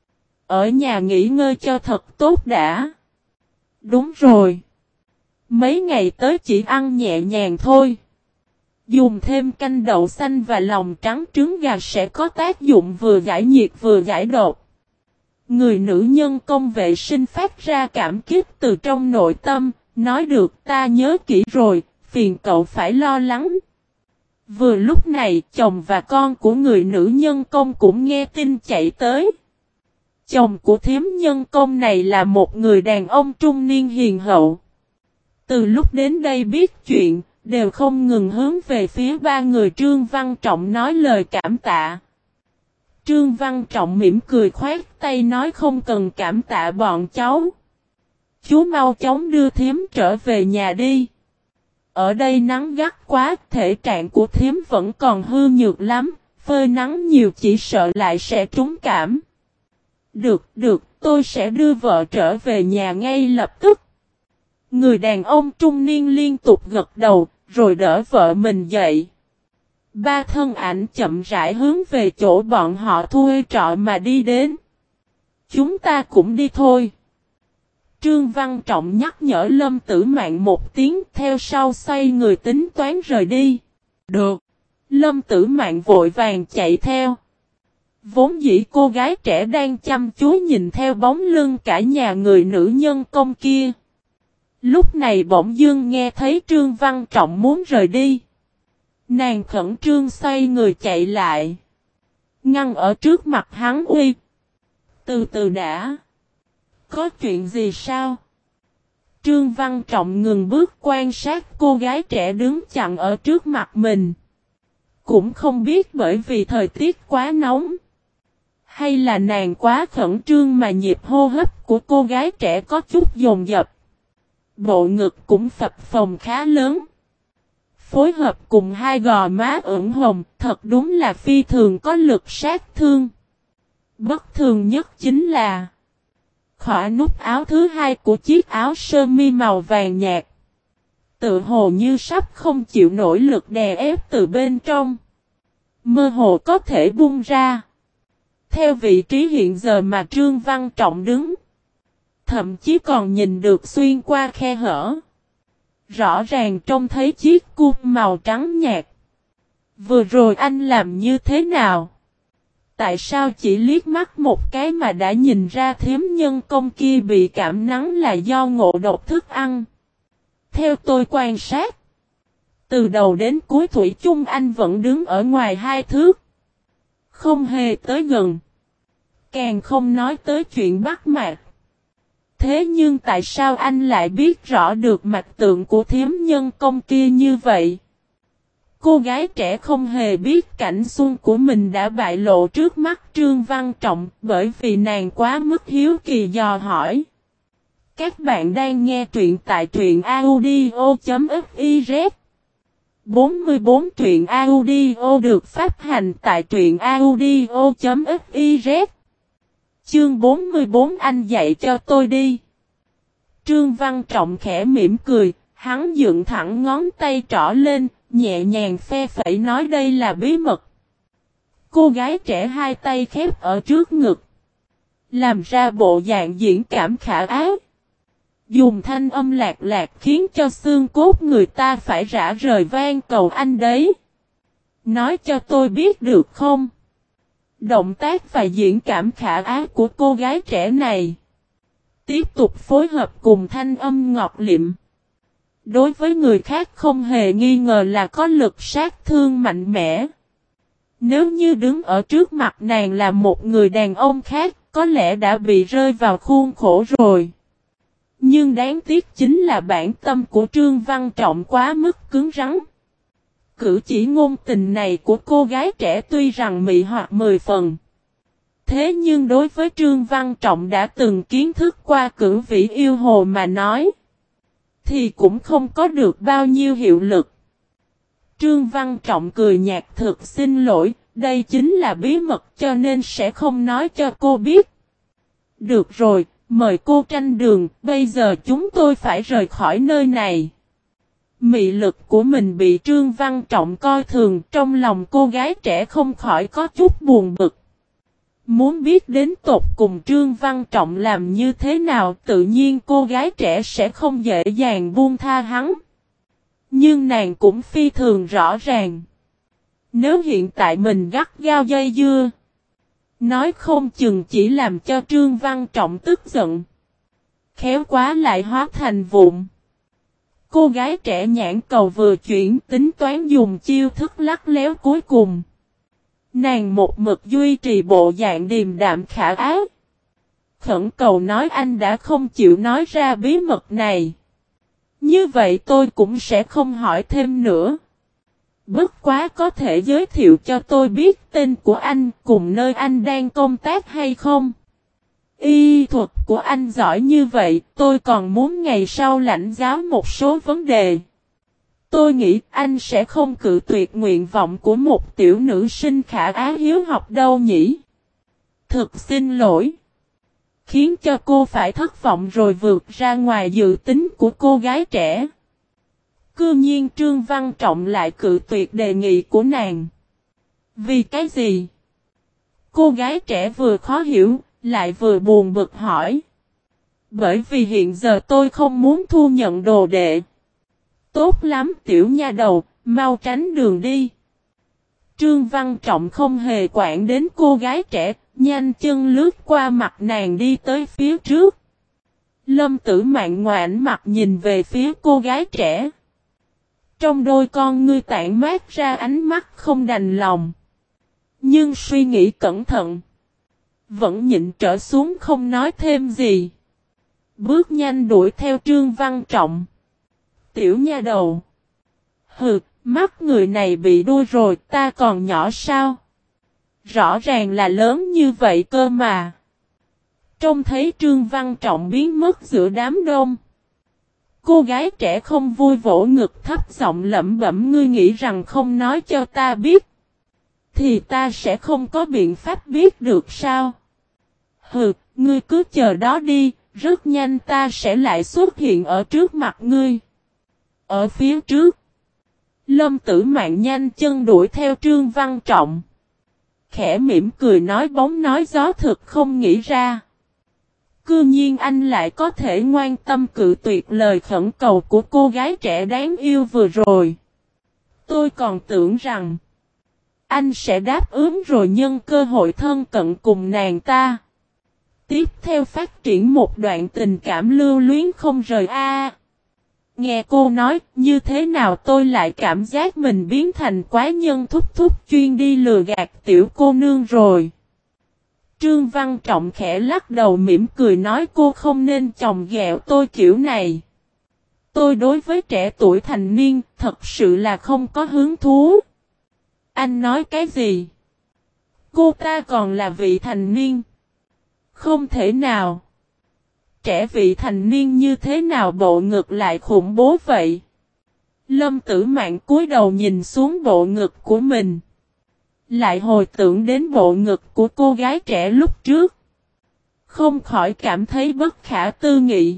Ở nhà nghỉ ngơi cho thật tốt đã. Đúng rồi. Mấy ngày tới chỉ ăn nhẹ nhàng thôi. Dùng thêm canh đậu xanh và lòng trắng trứng gà sẽ có tác dụng vừa giải nhiệt vừa giải độc. Người nữ nhân công vệ sinh phát ra cảm kích từ trong nội tâm, nói được ta nhớ kỹ rồi, phiền cậu phải lo lắng. Vừa lúc này chồng và con của người nữ nhân công cũng nghe tin chạy tới. Chồng của thiếm nhân công này là một người đàn ông trung niên hiền hậu. Từ lúc đến đây biết chuyện, đều không ngừng hướng về phía ba người Trương Văn Trọng nói lời cảm tạ. Trương Văn Trọng mỉm cười khoát tay nói không cần cảm tạ bọn cháu. Chú mau chóng đưa thiếm trở về nhà đi. Ở đây nắng gắt quá, thể trạng của thiếm vẫn còn hư nhược lắm, phơi nắng nhiều chỉ sợ lại sẽ trúng cảm. Được, được, tôi sẽ đưa vợ trở về nhà ngay lập tức. Người đàn ông trung niên liên tục gật đầu, rồi đỡ vợ mình dậy. Ba thân ảnh chậm rãi hướng về chỗ bọn họ thuê trọ mà đi đến. Chúng ta cũng đi thôi. Trương Văn Trọng nhắc nhở Lâm Tử Mạn một tiếng, theo sau xoay người tính toán rời đi. Được. Lâm Tử Mạn vội vàng chạy theo. Vốn dĩ cô gái trẻ đang chăm chú nhìn theo bóng lưng cả nhà người nữ nhân công kia. Lúc này bỗng dưng nghe thấy Trương Văn Trọng muốn rời đi. Nàng khẩn trương xoay người chạy lại. Ngăn ở trước mặt hắn uy. Từ từ đã. Có chuyện gì sao? Trương Văn Trọng ngừng bước quan sát cô gái trẻ đứng chặn ở trước mặt mình. Cũng không biết bởi vì thời tiết quá nóng. Hay là nàng quá khẩn trương mà nhịp hô hấp của cô gái trẻ có chút dồn dập. Bộ ngực cũng phập phồng khá lớn. Phối hợp cùng hai gò má ửng hồng, thật đúng là phi thường có lực sát thương. Bất thường nhất chính là khỏa nút áo thứ hai của chiếc áo sơ mi màu vàng nhạt. Tự hồ như sắp không chịu nổi lực đè ép từ bên trong. Mơ hồ có thể bung ra. Theo vị trí hiện giờ mà Trương Văn Trọng đứng. Thậm chí còn nhìn được xuyên qua khe hở. Rõ ràng trông thấy chiếc cung màu trắng nhạt. Vừa rồi anh làm như thế nào? Tại sao chỉ liếc mắt một cái mà đã nhìn ra thiếm nhân công kia bị cảm nắng là do ngộ độc thức ăn? Theo tôi quan sát, từ đầu đến cuối thủy chung anh vẫn đứng ở ngoài hai thước. Không hề tới gần. Càng không nói tới chuyện bắt mạc. Thế nhưng tại sao anh lại biết rõ được mạch tượng của thiếm nhân công kia như vậy? Cô gái trẻ không hề biết cảnh xuân của mình đã bại lộ trước mắt Trương Văn Trọng bởi vì nàng quá mức hiếu kỳ dò hỏi. Các bạn đang nghe truyện tại truyện audio.fiz. bốn mươi bốn truyện audio được phát hành tại truyện audio.fiz. Chương bốn mươi bốn anh dạy cho tôi đi. Trương Văn Trọng khẽ mỉm cười, hắn dựng thẳng ngón tay trỏ lên, nhẹ nhàng phe phẩy nói đây là bí mật. Cô gái trẻ hai tay khép ở trước ngực. Làm ra bộ dạng diễn cảm khả ái. Dùng thanh âm lạc lạc khiến cho xương cốt người ta phải rã rời van cầu anh đấy. Nói cho tôi biết được không? Động tác và diễn cảm khả ái của cô gái trẻ này. Tiếp tục phối hợp cùng thanh âm ngọt liệm. Đối với người khác không hề nghi ngờ là có lực sát thương mạnh mẽ. Nếu như đứng ở trước mặt nàng là một người đàn ông khác, có lẽ đã bị rơi vào khuôn khổ rồi. Nhưng đáng tiếc chính là bản tâm của Trương Văn Trọng quá mức cứng rắn. Cử chỉ ngôn tình này của cô gái trẻ tuy rằng mị hoặc mười phần. Thế nhưng đối với Trương Văn Trọng đã từng kiến thức qua cửu vĩ yêu hồ mà nói. Thì cũng không có được bao nhiêu hiệu lực. Trương Văn Trọng cười nhạt thực xin lỗi, đây chính là bí mật cho nên sẽ không nói cho cô biết. Được rồi, mời cô tranh đường, bây giờ chúng tôi phải rời khỏi nơi này. Mị lực của mình bị Trương Văn Trọng coi thường, trong lòng cô gái trẻ không khỏi có chút buồn bực. Muốn biết đến tột cùng Trương Văn Trọng làm như thế nào, tự nhiên cô gái trẻ sẽ không dễ dàng buông tha hắn. Nhưng nàng cũng phi thường rõ ràng. Nếu hiện tại mình gắt gao dây dưa, nói không chừng chỉ làm cho Trương Văn Trọng tức giận. Khéo quá lại hóa thành vụn. Cô gái trẻ nhãn cầu vừa chuyển tính toán dùng chiêu thức lắc léo cuối cùng. Nàng một mực duy trì bộ dạng điềm đạm khả ái. Khẩn cầu nói anh đã không chịu nói ra bí mật này. Như vậy tôi cũng sẽ không hỏi thêm nữa. Bất quá có thể giới thiệu cho tôi biết tên của anh cùng nơi anh đang công tác hay không? Y thuật của anh giỏi như vậy, tôi còn muốn ngày sau lãnh giáo một số vấn đề. Tôi nghĩ anh sẽ không cự tuyệt nguyện vọng của một tiểu nữ sinh khả ái hiếu học đâu nhỉ? Thực xin lỗi. Khiến cho cô phải thất vọng rồi vượt ra ngoài dự tính của cô gái trẻ. Cư nhiên Trương Văn Trọng lại cự tuyệt đề nghị của nàng. Vì cái gì? Cô gái trẻ vừa khó hiểu, lại vừa buồn bực hỏi. Bởi vì hiện giờ tôi không muốn thu nhận đồ đệ. Tốt lắm tiểu nha đầu, mau tránh đường đi. Trương Văn Trọng không hề quản đến cô gái trẻ, nhanh chân lướt qua mặt nàng đi tới phía trước. Lâm Tử Mạn ngoảnh mặt nhìn về phía cô gái trẻ. Trong đôi con ngươi tản mát ra ánh mắt không đành lòng. Nhưng suy nghĩ cẩn thận. Vẫn nhịn trở xuống không nói thêm gì. Bước nhanh đuổi theo Trương Văn Trọng. Tiểu nha đầu. Hừ, mắt người này bị đuôi rồi, ta còn nhỏ sao? Rõ ràng là lớn như vậy cơ mà. Trông thấy Trương Văn Trọng biến mất giữa đám đông. Cô gái trẻ không vui vỗ ngực thấp giọng lẩm bẩm, ngươi nghĩ rằng không nói cho ta biết thì ta sẽ không có biện pháp biết được sao? Hừ, ngươi cứ chờ đó đi, rất nhanh ta sẽ lại xuất hiện ở trước mặt ngươi. Ở phía trước, Lâm Tử Mạn nhanh chân đuổi theo Trương Văn Trọng. Khẽ mỉm cười nói bóng nói gió thực không nghĩ ra. Cư nhiên anh lại có thể ngoan tâm cự tuyệt lời khẩn cầu của cô gái trẻ đáng yêu vừa rồi. Tôi còn tưởng rằng anh sẽ đáp ứng rồi nhân cơ hội thân cận cùng nàng ta. Tiếp theo phát triển một đoạn tình cảm lưu luyến không rời a. Nghe cô nói như thế nào tôi lại cảm giác mình biến thành quái nhân thúc thúc chuyên đi lừa gạt tiểu cô nương rồi. Trương Văn Trọng khẽ lắc đầu mỉm cười nói cô không nên chồng ghẹo tôi kiểu này. Tôi đối với trẻ tuổi thành niên thật sự là không có hứng thú. Anh nói cái gì? Cô ta còn là vị thành niên. Không thể nào. Trẻ vị thành niên như thế nào bộ ngực lại khủng bố vậy? Lâm Tử Mạn cúi đầu nhìn xuống bộ ngực của mình. Lại hồi tưởng đến bộ ngực của cô gái trẻ lúc trước. Không khỏi cảm thấy bất khả tư nghị.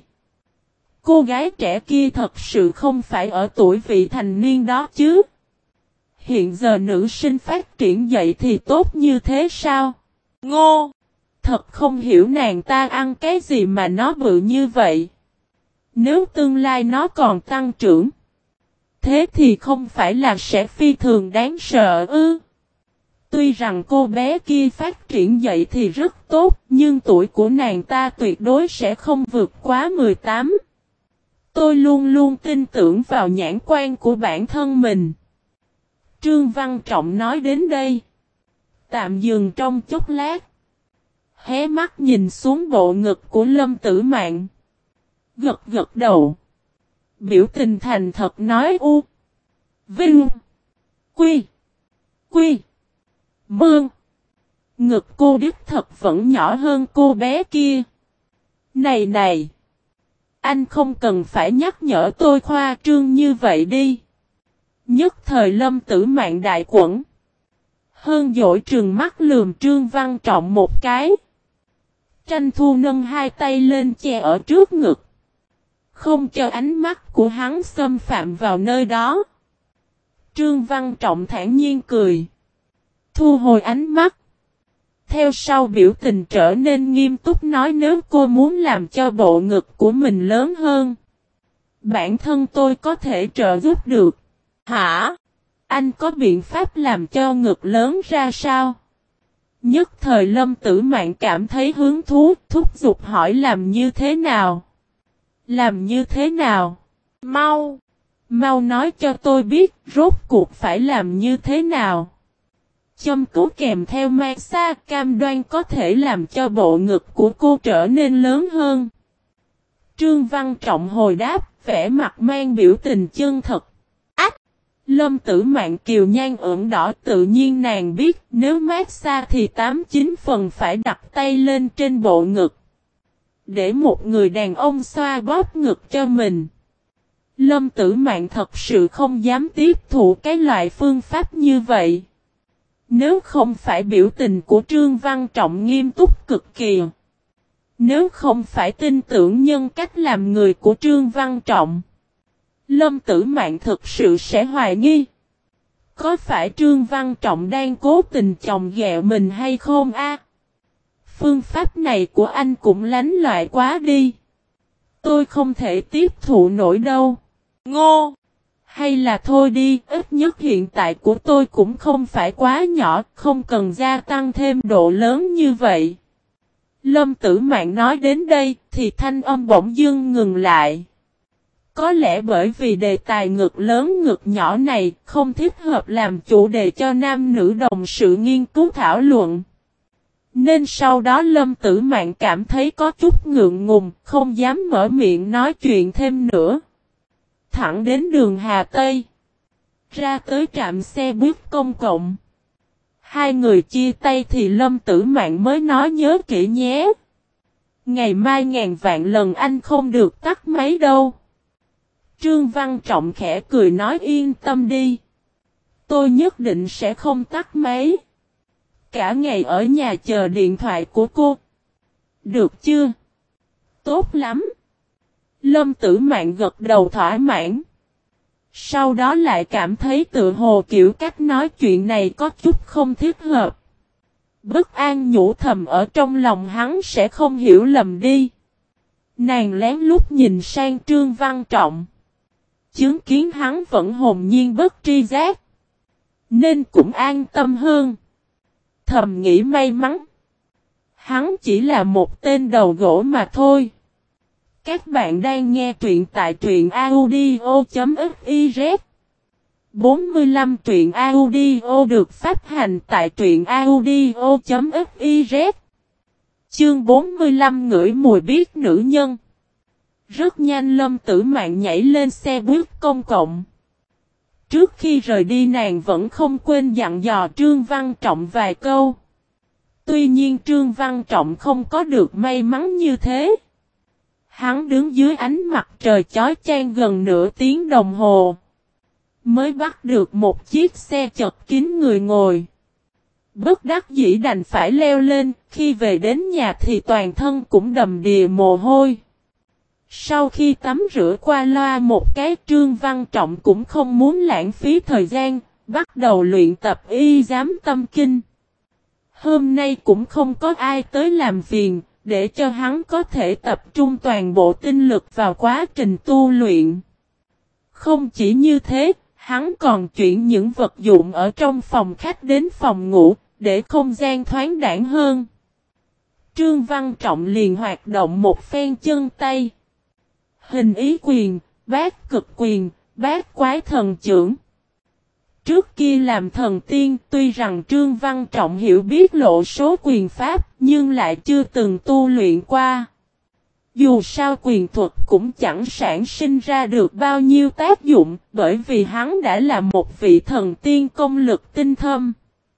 Cô gái trẻ kia thật sự không phải ở tuổi vị thành niên đó chứ. Hiện giờ nữ sinh phát triển dậy thì tốt như thế sao? Ngô! Thật không hiểu nàng ta ăn cái gì mà nó bự như vậy. Nếu tương lai nó còn tăng trưởng, thế thì không phải là sẽ phi thường đáng sợ ư? Tuy rằng cô bé kia phát triển dậy thì rất tốt, nhưng tuổi của nàng ta tuyệt đối sẽ không vượt quá mười tám. Tôi luôn luôn tin tưởng vào nhãn quan của bản thân mình. Trương Văn Trọng nói đến đây. Tạm dừng trong chốc lát. Hé mắt nhìn xuống bộ ngực của Lâm Tử Mạn. Gật gật đầu. Biểu tình thành thật nói u. Vinh. Quy. Quy. Mương. Ngực cô đích thật vẫn nhỏ hơn cô bé kia. Này này. Anh không cần phải nhắc nhở tôi khoa trương như vậy đi. Nhất thời Lâm Tử Mạn đại quẩn. Hơn dỗi trừng mắt lườm Trương Văn Trọng một cái. Tranh Thu nâng hai tay lên che ở trước ngực. Không cho ánh mắt của hắn xâm phạm vào nơi đó. Trương Văn Trọng thản nhiên cười. Thu hồi ánh mắt. Theo sau biểu tình trở nên nghiêm túc nói nếu cô muốn làm cho bộ ngực của mình lớn hơn. Bản thân tôi có thể trợ giúp được. Hả? Anh có biện pháp làm cho ngực lớn ra sao? Nhất thời Lâm Tử Mạn cảm thấy hứng thú, thúc giục hỏi làm như thế nào? Làm như thế nào? Mau! Mau nói cho tôi biết rốt cuộc phải làm như thế nào? Châm cứu kèm theo massage cam đoan có thể làm cho bộ ngực của cô trở nên lớn hơn. Trương Văn Trọng hồi đáp, vẻ mặt mang biểu tình chân thật. Ách! Lâm Tử Mạn kiều nhan ửng đỏ, tự nhiên nàng biết nếu massage thì tám chín phần phải đặt tay lên trên bộ ngực. Để một người đàn ông xoa bóp ngực cho mình. Lâm Tử Mạn thật sự không dám tiếp thụ cái loại phương pháp như vậy. Nếu không phải biểu tình của Trương Văn Trọng nghiêm túc cực kỳ. Nếu không phải tin tưởng nhân cách làm người của Trương Văn Trọng. Lâm Tử Mạn thực sự sẽ hoài nghi. Có phải Trương Văn Trọng đang cố tình chồng ghẹo mình hay không a? Phương pháp này của anh cũng lánh loại quá đi. Tôi không thể tiếp thụ nổi đâu. Ngô! Hay là thôi đi, ít nhất hiện tại của tôi cũng không phải quá nhỏ, không cần gia tăng thêm độ lớn như vậy. Lâm Tử Mạn nói đến đây, thì thanh âm bỗng dưng ngừng lại. Có lẽ bởi vì đề tài ngực lớn ngực nhỏ này không thích hợp làm chủ đề cho nam nữ đồng sự nghiên cứu thảo luận. Nên sau đó Lâm Tử Mạn cảm thấy có chút ngượng ngùng, không dám mở miệng nói chuyện thêm nữa. Thẳng đến đường Hà Tây. Ra tới trạm xe buýt công cộng. Hai người chia tay thì Lâm Tử Mạn mới nói nhớ kỹ nhé. Ngày mai ngàn vạn lần anh không được tắt máy đâu. Trương Văn Trọng khẽ cười nói yên tâm đi. Tôi nhất định sẽ không tắt máy. Cả ngày ở nhà chờ điện thoại của cô. Được chưa? Tốt lắm. Lâm Tử Mạn gật đầu thỏa mãn. Sau đó lại cảm thấy tự hồ kiểu cách nói chuyện này có chút không thích hợp. Bất an nhủ thầm ở trong lòng hắn sẽ không hiểu lầm đi. Nàng lén lút nhìn sang Trương Văn Trọng. Chứng kiến hắn vẫn hồn nhiên bất tri giác. Nên cũng an tâm hơn. Thầm nghĩ may mắn. Hắn chỉ là một tên đầu gỗ mà thôi. Các bạn đang nghe truyện tại truyện audio.fiz. bốn mươi lăm truyện audio được phát hành tại truyện audio.fiz. Chương bốn mươi lăm ngửi mùi biết nữ nhân. Rất nhanh Lâm Tử Mạn nhảy lên xe buýt công cộng. Trước khi rời đi nàng vẫn không quên dặn dò Trương Văn Trọng vài câu. Tuy nhiên Trương Văn Trọng không có được may mắn như thế. Hắn đứng dưới ánh mặt trời chói chang gần nửa tiếng đồng hồ. Mới bắt được một chiếc xe chật kín người ngồi. Bất đắc dĩ đành phải leo lên, khi về đến nhà thì toàn thân cũng đầm đìa mồ hôi. Sau khi tắm rửa qua loa một cái Trương Văn Trọng cũng không muốn lãng phí thời gian, bắt đầu luyện tập y giám tâm kinh. Hôm nay cũng không có ai tới làm phiền, để cho hắn có thể tập trung toàn bộ tinh lực vào quá trình tu luyện. Không chỉ như thế, hắn còn chuyển những vật dụng ở trong phòng khách đến phòng ngủ, để không gian thoáng đãng hơn. Trương Văn Trọng liền hoạt động một phen chân tay. Hình ý quyền, bát cực quyền, bát quái thần chưởng. Trước kia làm thần tiên, tuy rằng Trương Văn Trọng hiểu biết lộ số quyền pháp, nhưng lại chưa từng tu luyện qua. Dù sao quyền thuật cũng chẳng sản sinh ra được bao nhiêu tác dụng, bởi vì hắn đã là một vị thần tiên công lực tinh thâm.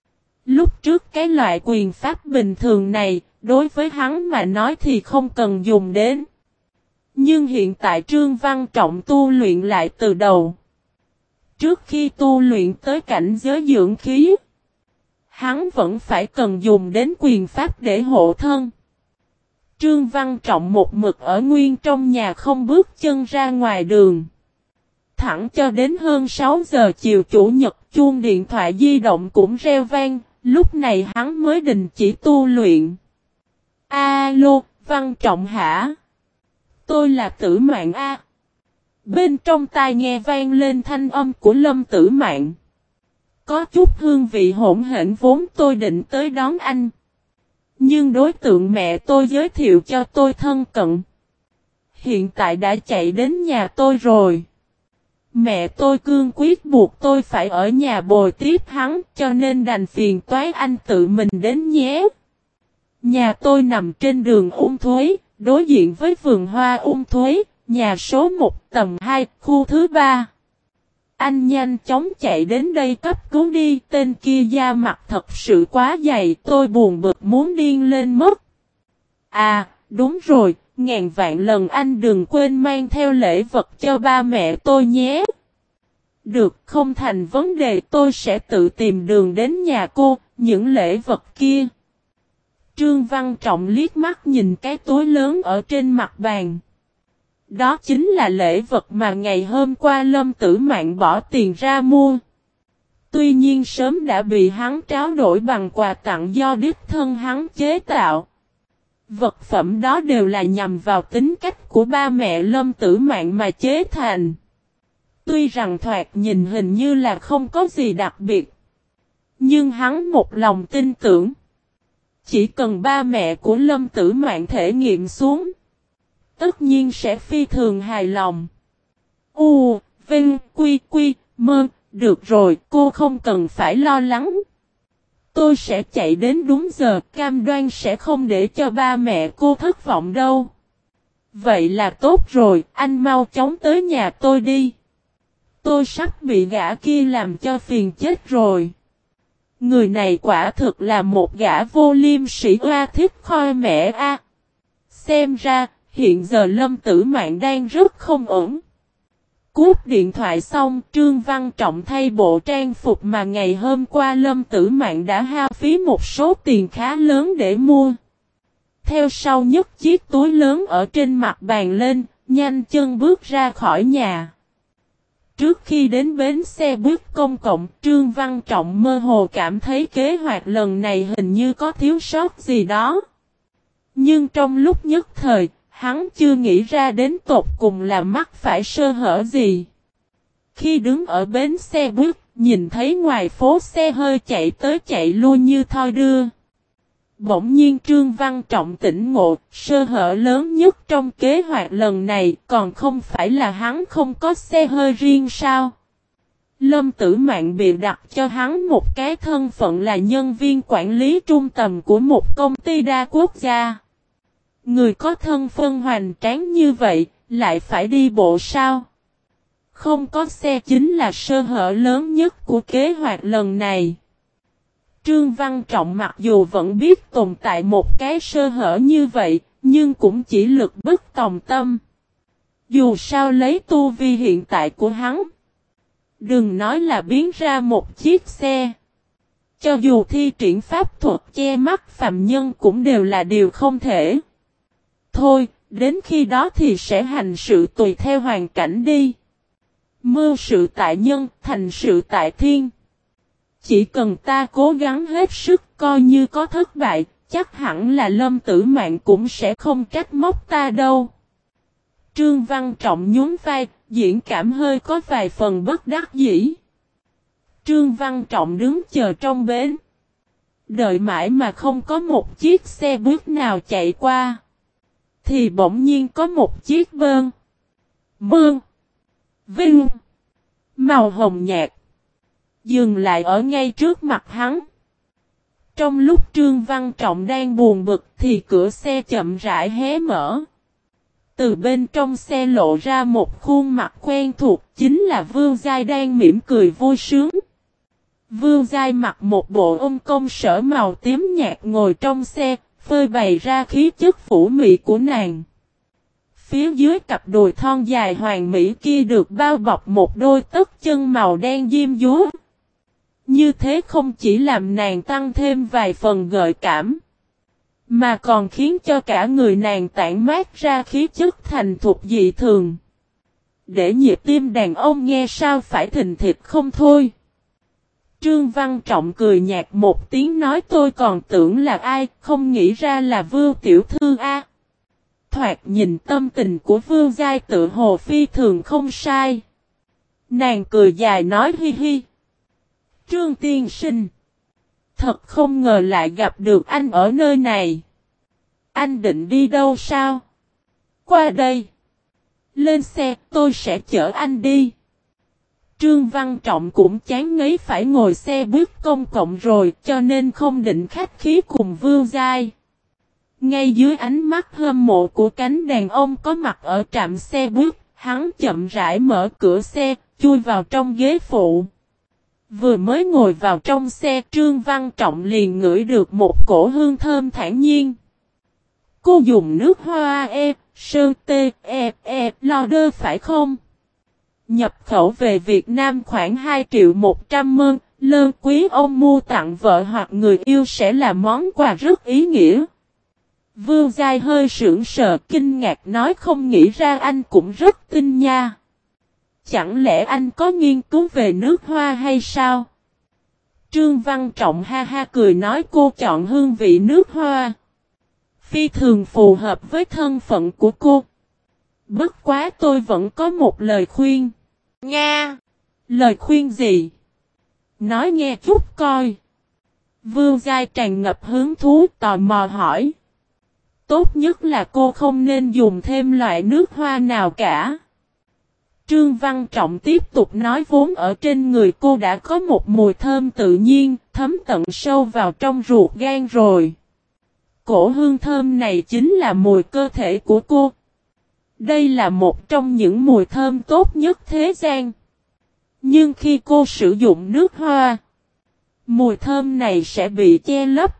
Lúc trước cái loại quyền pháp bình thường này, đối với hắn mà nói thì không cần dùng đến. Nhưng hiện tại Trương Văn Trọng tu luyện lại từ đầu. Trước khi tu luyện tới cảnh giới dưỡng khí, hắn vẫn phải cần dùng đến quyền pháp để hộ thân. Trương Văn Trọng một mực ở nguyên trong nhà không bước chân ra ngoài đường. Thẳng cho đến hơn sáu giờ chiều chủ nhật chuông điện thoại di động cũng reo vang, lúc này hắn mới đình chỉ tu luyện. Alo, Văn Trọng hả? Tôi là Tử Mạn A. Bên trong tai nghe vang lên thanh âm của Lâm Tử Mạn. Có chút hương vị hỗn hển vốn tôi định tới đón anh. Nhưng đối tượng mẹ tôi giới thiệu cho tôi thân cận. Hiện tại đã chạy đến nhà tôi rồi. Mẹ tôi cương quyết buộc tôi phải ở nhà bồi tiếp hắn cho nên đành phiền toái anh tự mình đến nhé. Nhà tôi nằm trên đường Ung Thúy, đối diện với vườn hoa Ung Thúy, nhà số một tầng hai, khu thứ ba. Anh nhanh chóng chạy đến đây cấp cứu đi, tên kia da mặt thật sự quá dày, tôi buồn bực muốn điên lên mất. À, đúng rồi, ngàn vạn lần anh đừng quên mang theo lễ vật cho ba mẹ tôi nhé. Được, không thành vấn đề, tôi sẽ tự tìm đường đến nhà cô, những lễ vật kia. Trương Văn Trọng liếc mắt nhìn cái túi lớn ở trên mặt bàn. Đó chính là lễ vật mà ngày hôm qua Lâm Tử Mạn bỏ tiền ra mua. Tuy nhiên sớm đã bị hắn tráo đổi bằng quà tặng do đích thân hắn chế tạo. Vật phẩm đó đều là nhằm vào tính cách của ba mẹ Lâm Tử Mạn mà chế thành. Tuy rằng thoạt nhìn hình như là không có gì đặc biệt. Nhưng hắn một lòng tin tưởng. Chỉ cần ba mẹ của Lâm Tử Mạn thể nghiệm xuống. Tất nhiên sẽ phi thường hài lòng. U, Vinh, Quy, Quy, Mơ, được rồi, cô không cần phải lo lắng. Tôi sẽ chạy đến đúng giờ, cam đoan sẽ không để cho ba mẹ cô thất vọng đâu. Vậy là tốt rồi, anh mau chóng tới nhà tôi đi. Tôi sắp bị gã kia làm cho phiền chết rồi. Người này quả thực là một gã vô liêm sĩ oa thích khoi mẹ a. Xem ra, hiện giờ Lâm Tử Mạn đang rất không ổn. Cúp điện thoại xong, Trương Văn Trọng thay bộ trang phục mà ngày hôm qua Lâm Tử Mạn đã hao phí một số tiền khá lớn để mua. Theo sau nhấc chiếc túi lớn ở trên mặt bàn lên, nhanh chân bước ra khỏi nhà. Trước khi đến bến xe buýt công cộng, Trương Văn Trọng mơ hồ cảm thấy kế hoạch lần này hình như có thiếu sót gì đó. Nhưng trong lúc nhất thời, hắn chưa nghĩ ra đến tột cùng là mắc phải sơ hở gì. Khi đứng ở bến xe buýt, nhìn thấy ngoài phố xe hơi chạy tới chạy lui như thoi đưa. Bỗng nhiên Trương Văn Trọng tỉnh ngộ, sơ hở lớn nhất trong kế hoạch lần này còn không phải là hắn không có xe hơi riêng sao. Lâm Tử Mạn bị đặt cho hắn một cái thân phận là nhân viên quản lý trung tâm của một công ty đa quốc gia. Người có thân phân hoành tráng như vậy, lại phải đi bộ sao? Không có xe chính là sơ hở lớn nhất của kế hoạch lần này. Trương Văn Trọng mặc dù vẫn biết tồn tại một cái sơ hở như vậy, nhưng cũng chỉ lực bất tòng tâm. Dù sao lấy tu vi hiện tại của hắn, đừng nói là biến ra một chiếc xe. Cho dù thi triển pháp thuật che mắt phàm nhân cũng đều là điều không thể. Thôi, đến khi đó thì sẽ hành sự tùy theo hoàn cảnh đi. Mưu sự tại nhân, thành sự tại thiên. Chỉ cần ta cố gắng hết sức coi như có thất bại, chắc hẳn là Lâm Tử Mạn cũng sẽ không trách móc ta đâu. Trương Văn Trọng nhún vai, diễn cảm hơi có vài phần bất đắc dĩ. Trương Văn Trọng đứng chờ trong bến. Đợi mãi mà không có một chiếc xe buýt nào chạy qua. Thì bỗng nhiên có một chiếc bơn. Mương. Vinh. Màu hồng nhạt. Dừng lại ở ngay trước mặt hắn. Trong lúc Trương Văn Trọng đang buồn bực thì cửa xe chậm rãi hé mở. Từ bên trong xe lộ ra một khuôn mặt quen thuộc, chính là Vương Giai đang mỉm cười vui sướng. Vương Giai mặc một bộ ôm công sở màu tím nhạt ngồi trong xe, phơi bày ra khí chất phủ mị của nàng. Phía dưới cặp đùi thon dài hoàn mỹ kia được bao bọc một đôi tất chân màu đen diêm dúa. Như thế không chỉ làm nàng tăng thêm vài phần gợi cảm, mà còn khiến cho cả người nàng tản mát ra khí chất thành thục dị thường. Để nhịp tim đàn ông nghe sao phải thình thịch không thôi. Trương Văn Trọng cười nhạt một tiếng nói tôi còn tưởng là ai, không nghĩ ra là Vưu tiểu thư a. Thoạt nhìn tâm tình của Vương Giai tự hồ phi thường không sai. Nàng cười dài nói hi hi. Trương tiên sinh. Thật không ngờ lại gặp được anh ở nơi này. Anh định đi đâu sao? Qua đây. Lên xe, tôi sẽ chở anh đi. Trương Văn Trọng cũng chán ngấy phải ngồi xe buýt công cộng rồi, cho nên không định khách khí cùng Vương Giai. Ngay dưới ánh mắt hâm mộ của cánh đàn ông có mặt ở trạm xe buýt, hắn chậm rãi mở cửa xe, chui vào trong ghế phụ. Vừa mới ngồi vào trong xe, Trương Văn Trọng liền ngửi được một cổ hương thơm thản nhiên. Cô dùng nước hoa e, sơn tê, e, e, lo đơ phải không? Nhập khẩu về Việt Nam khoảng hai triệu một trăm mơn, lơn quý ông mua tặng vợ hoặc người yêu sẽ là món quà rất ý nghĩa. Vương Giai hơi sững sờ kinh ngạc nói không nghĩ ra anh cũng rất tinh nha. Chẳng lẽ anh có nghiên cứu về nước hoa hay sao? Trương Văn Trọng ha ha cười nói cô chọn hương vị nước hoa. Phi thường phù hợp với thân phận của cô. Bất quá tôi vẫn có một lời khuyên. Nga! Lời khuyên gì? Nói nghe chút coi. Vương Giai tràn ngập hứng thú tò mò hỏi. Tốt nhất là cô không nên dùng thêm loại nước hoa nào cả. Trương Văn Trọng tiếp tục nói vốn ở trên người cô đã có một mùi thơm tự nhiên, thấm tận sâu vào trong ruột gan rồi. Cổ hương thơm này chính là mùi cơ thể của cô. Đây là một trong những mùi thơm tốt nhất thế gian. Nhưng khi cô sử dụng nước hoa, mùi thơm này sẽ bị che lấp.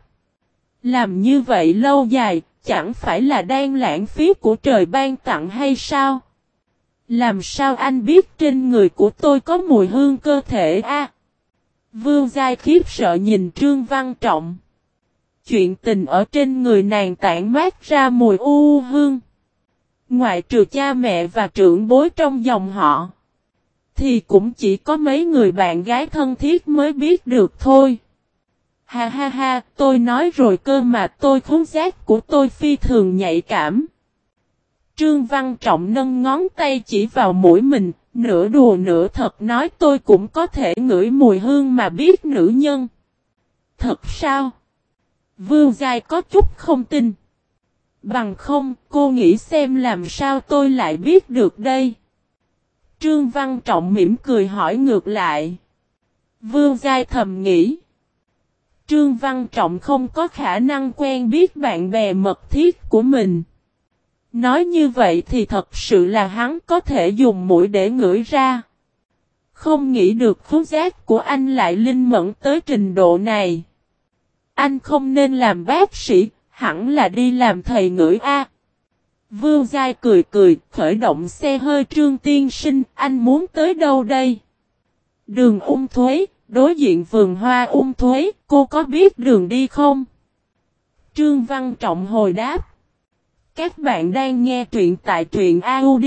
Làm như vậy lâu dài, chẳng phải là đang lãng phí của trời ban tặng hay sao? Làm sao anh biết trên người của tôi có mùi hương cơ thể a? À, Vương Giai khiếp sợ nhìn Trương Văn Trọng. Chuyện tình ở trên người nàng tản mát ra mùi u hương. Ngoại trừ cha mẹ và trưởng bối trong dòng họ, thì cũng chỉ có mấy người bạn gái thân thiết mới biết được thôi. Ha ha ha, tôi nói rồi cơ mà tôi khứu giác của tôi phi thường nhạy cảm. Trương Văn Trọng nâng ngón tay chỉ vào mũi mình, nửa đùa nửa thật nói tôi cũng có thể ngửi mùi hương mà biết nữ nhân. Thật sao? Vương Giai có chút không tin. Bằng không, cô nghĩ xem làm sao tôi lại biết được đây. Trương Văn Trọng mỉm cười hỏi ngược lại. Vương Giai thầm nghĩ. Trương Văn Trọng không có khả năng quen biết bạn bè mật thiết của mình. Nói như vậy thì thật sự là hắn có thể dùng mũi để ngửi ra. Không nghĩ được khứu giác của anh lại linh mẫn tới trình độ này. Anh không nên làm bác sĩ, hẳn là đi làm thầy ngửi A. Vương Giai cười cười, khởi động xe hơi Trương tiên sinh, anh muốn tới đâu đây? Đường Ung Thuế, đối diện vườn hoa Ung Thuế, cô có biết đường đi không? Trương Văn Trọng hồi đáp. Các bạn đang nghe truyện tại truyện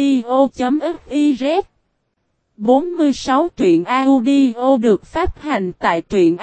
audio.fiz. bốn mươi sáu truyện audio được phát hành tại truyện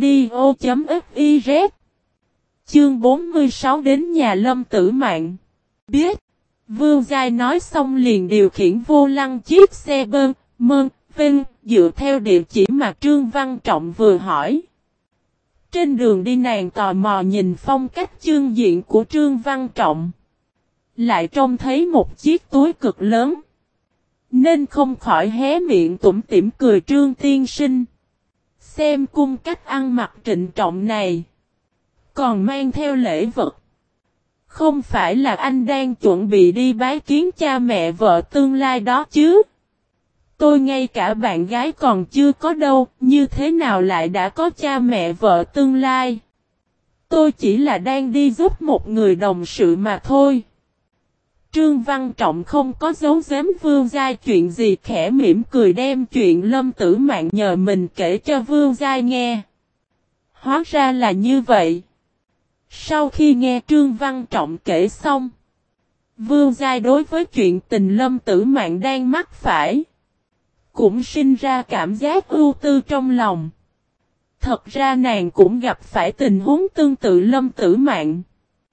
audio.fiz. Chương bốn mươi sáu đến nhà Lâm Tử Mạn. Biết. Vương Giai nói xong liền điều khiển vô lăng chiếc xe bơn, mơn, vinh, dựa theo địa chỉ mà Trương Văn Trọng vừa hỏi. Trên đường đi nàng tò mò nhìn phong cách chương diện của Trương Văn Trọng. Lại trông thấy một chiếc túi cực lớn. Nên không khỏi hé miệng tủm tỉm cười Trương tiên sinh. Xem cung cách ăn mặc trịnh trọng này. Còn mang theo lễ vật. Không phải là anh đang chuẩn bị đi bái kiến cha mẹ vợ tương lai đó chứ. Tôi ngay cả bạn gái còn chưa có đâu, như thế nào lại đã có cha mẹ vợ tương lai. Tôi chỉ là đang đi giúp một người đồng sự mà thôi. Trương Văn Trọng không có giấu giếm Vương Giai chuyện gì, khẽ mỉm cười đem chuyện Lâm Tử Mạn nhờ mình kể cho Vương Giai nghe. Hóa ra là như vậy. Sau khi nghe Trương Văn Trọng kể xong, Vương Giai đối với chuyện tình Lâm Tử Mạn đang mắc phải, cũng sinh ra cảm giác ưu tư trong lòng. Thật ra nàng cũng gặp phải tình huống tương tự Lâm Tử Mạn.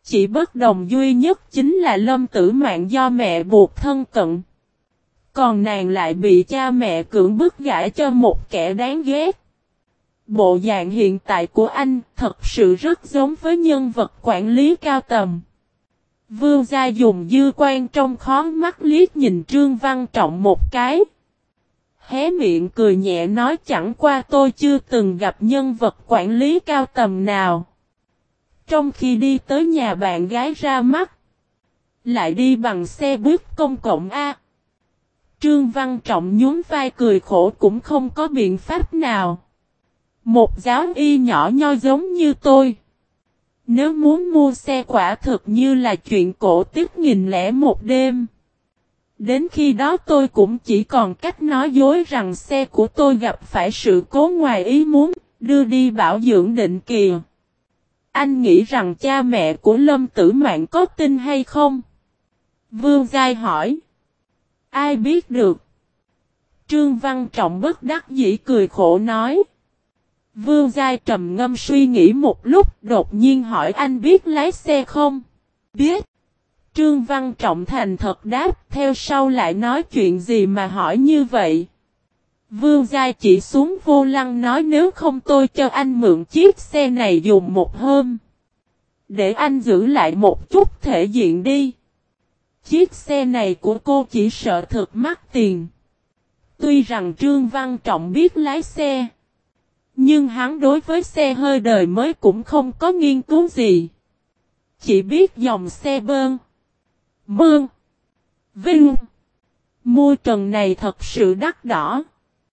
Chỉ bất đồng duy nhất chính là Lâm Tử Mạn do mẹ buộc thân cận. Còn nàng lại bị cha mẹ cưỡng bức gả cho một kẻ đáng ghét. Bộ dạng hiện tại của anh thật sự rất giống với nhân vật quản lý cao tầm. Vương Gia dùng dư quan trong khó mắt liếc nhìn Trương Văn Trọng một cái. Hé miệng cười nhẹ nói chẳng qua tôi chưa từng gặp nhân vật quản lý cao tầm nào. Trong khi đi tới nhà bạn gái ra mắt. Lại đi bằng xe buýt công cộng A. Trương Văn Trọng nhún vai cười khổ cũng không có biện pháp nào. Một giáo y nhỏ nhoi giống như tôi. Nếu muốn mua xe quả thực như là chuyện cổ tích nghìn lẻ một đêm. Đến khi đó tôi cũng chỉ còn cách nói dối rằng xe của tôi gặp phải sự cố ngoài ý muốn, đưa đi bảo dưỡng định kỳ. Anh nghĩ rằng cha mẹ của Lâm Tử Mạn có tin hay không? Vương Giai hỏi. Ai biết được? Trương Văn Trọng bất đắc dĩ cười khổ nói. Vương Giai trầm ngâm suy nghĩ một lúc, đột nhiên hỏi anh biết lái xe không? Biết. Trương Văn Trọng thành thật đáp, theo sau lại nói chuyện gì mà hỏi như vậy? Vương Giai chỉ xuống vô lăng nói nếu không tôi cho anh mượn chiếc xe này dùng một hôm. Để anh giữ lại một chút thể diện đi. Chiếc xe này của cô chỉ sợ thực mắc tiền. Tuy rằng Trương Văn Trọng biết lái xe. Nhưng hắn đối với xe hơi đời mới cũng không có nghiên cứu gì. Chỉ biết dòng xe bơn. Mương. Vinh. Môi trần này thật sự đắt đỏ.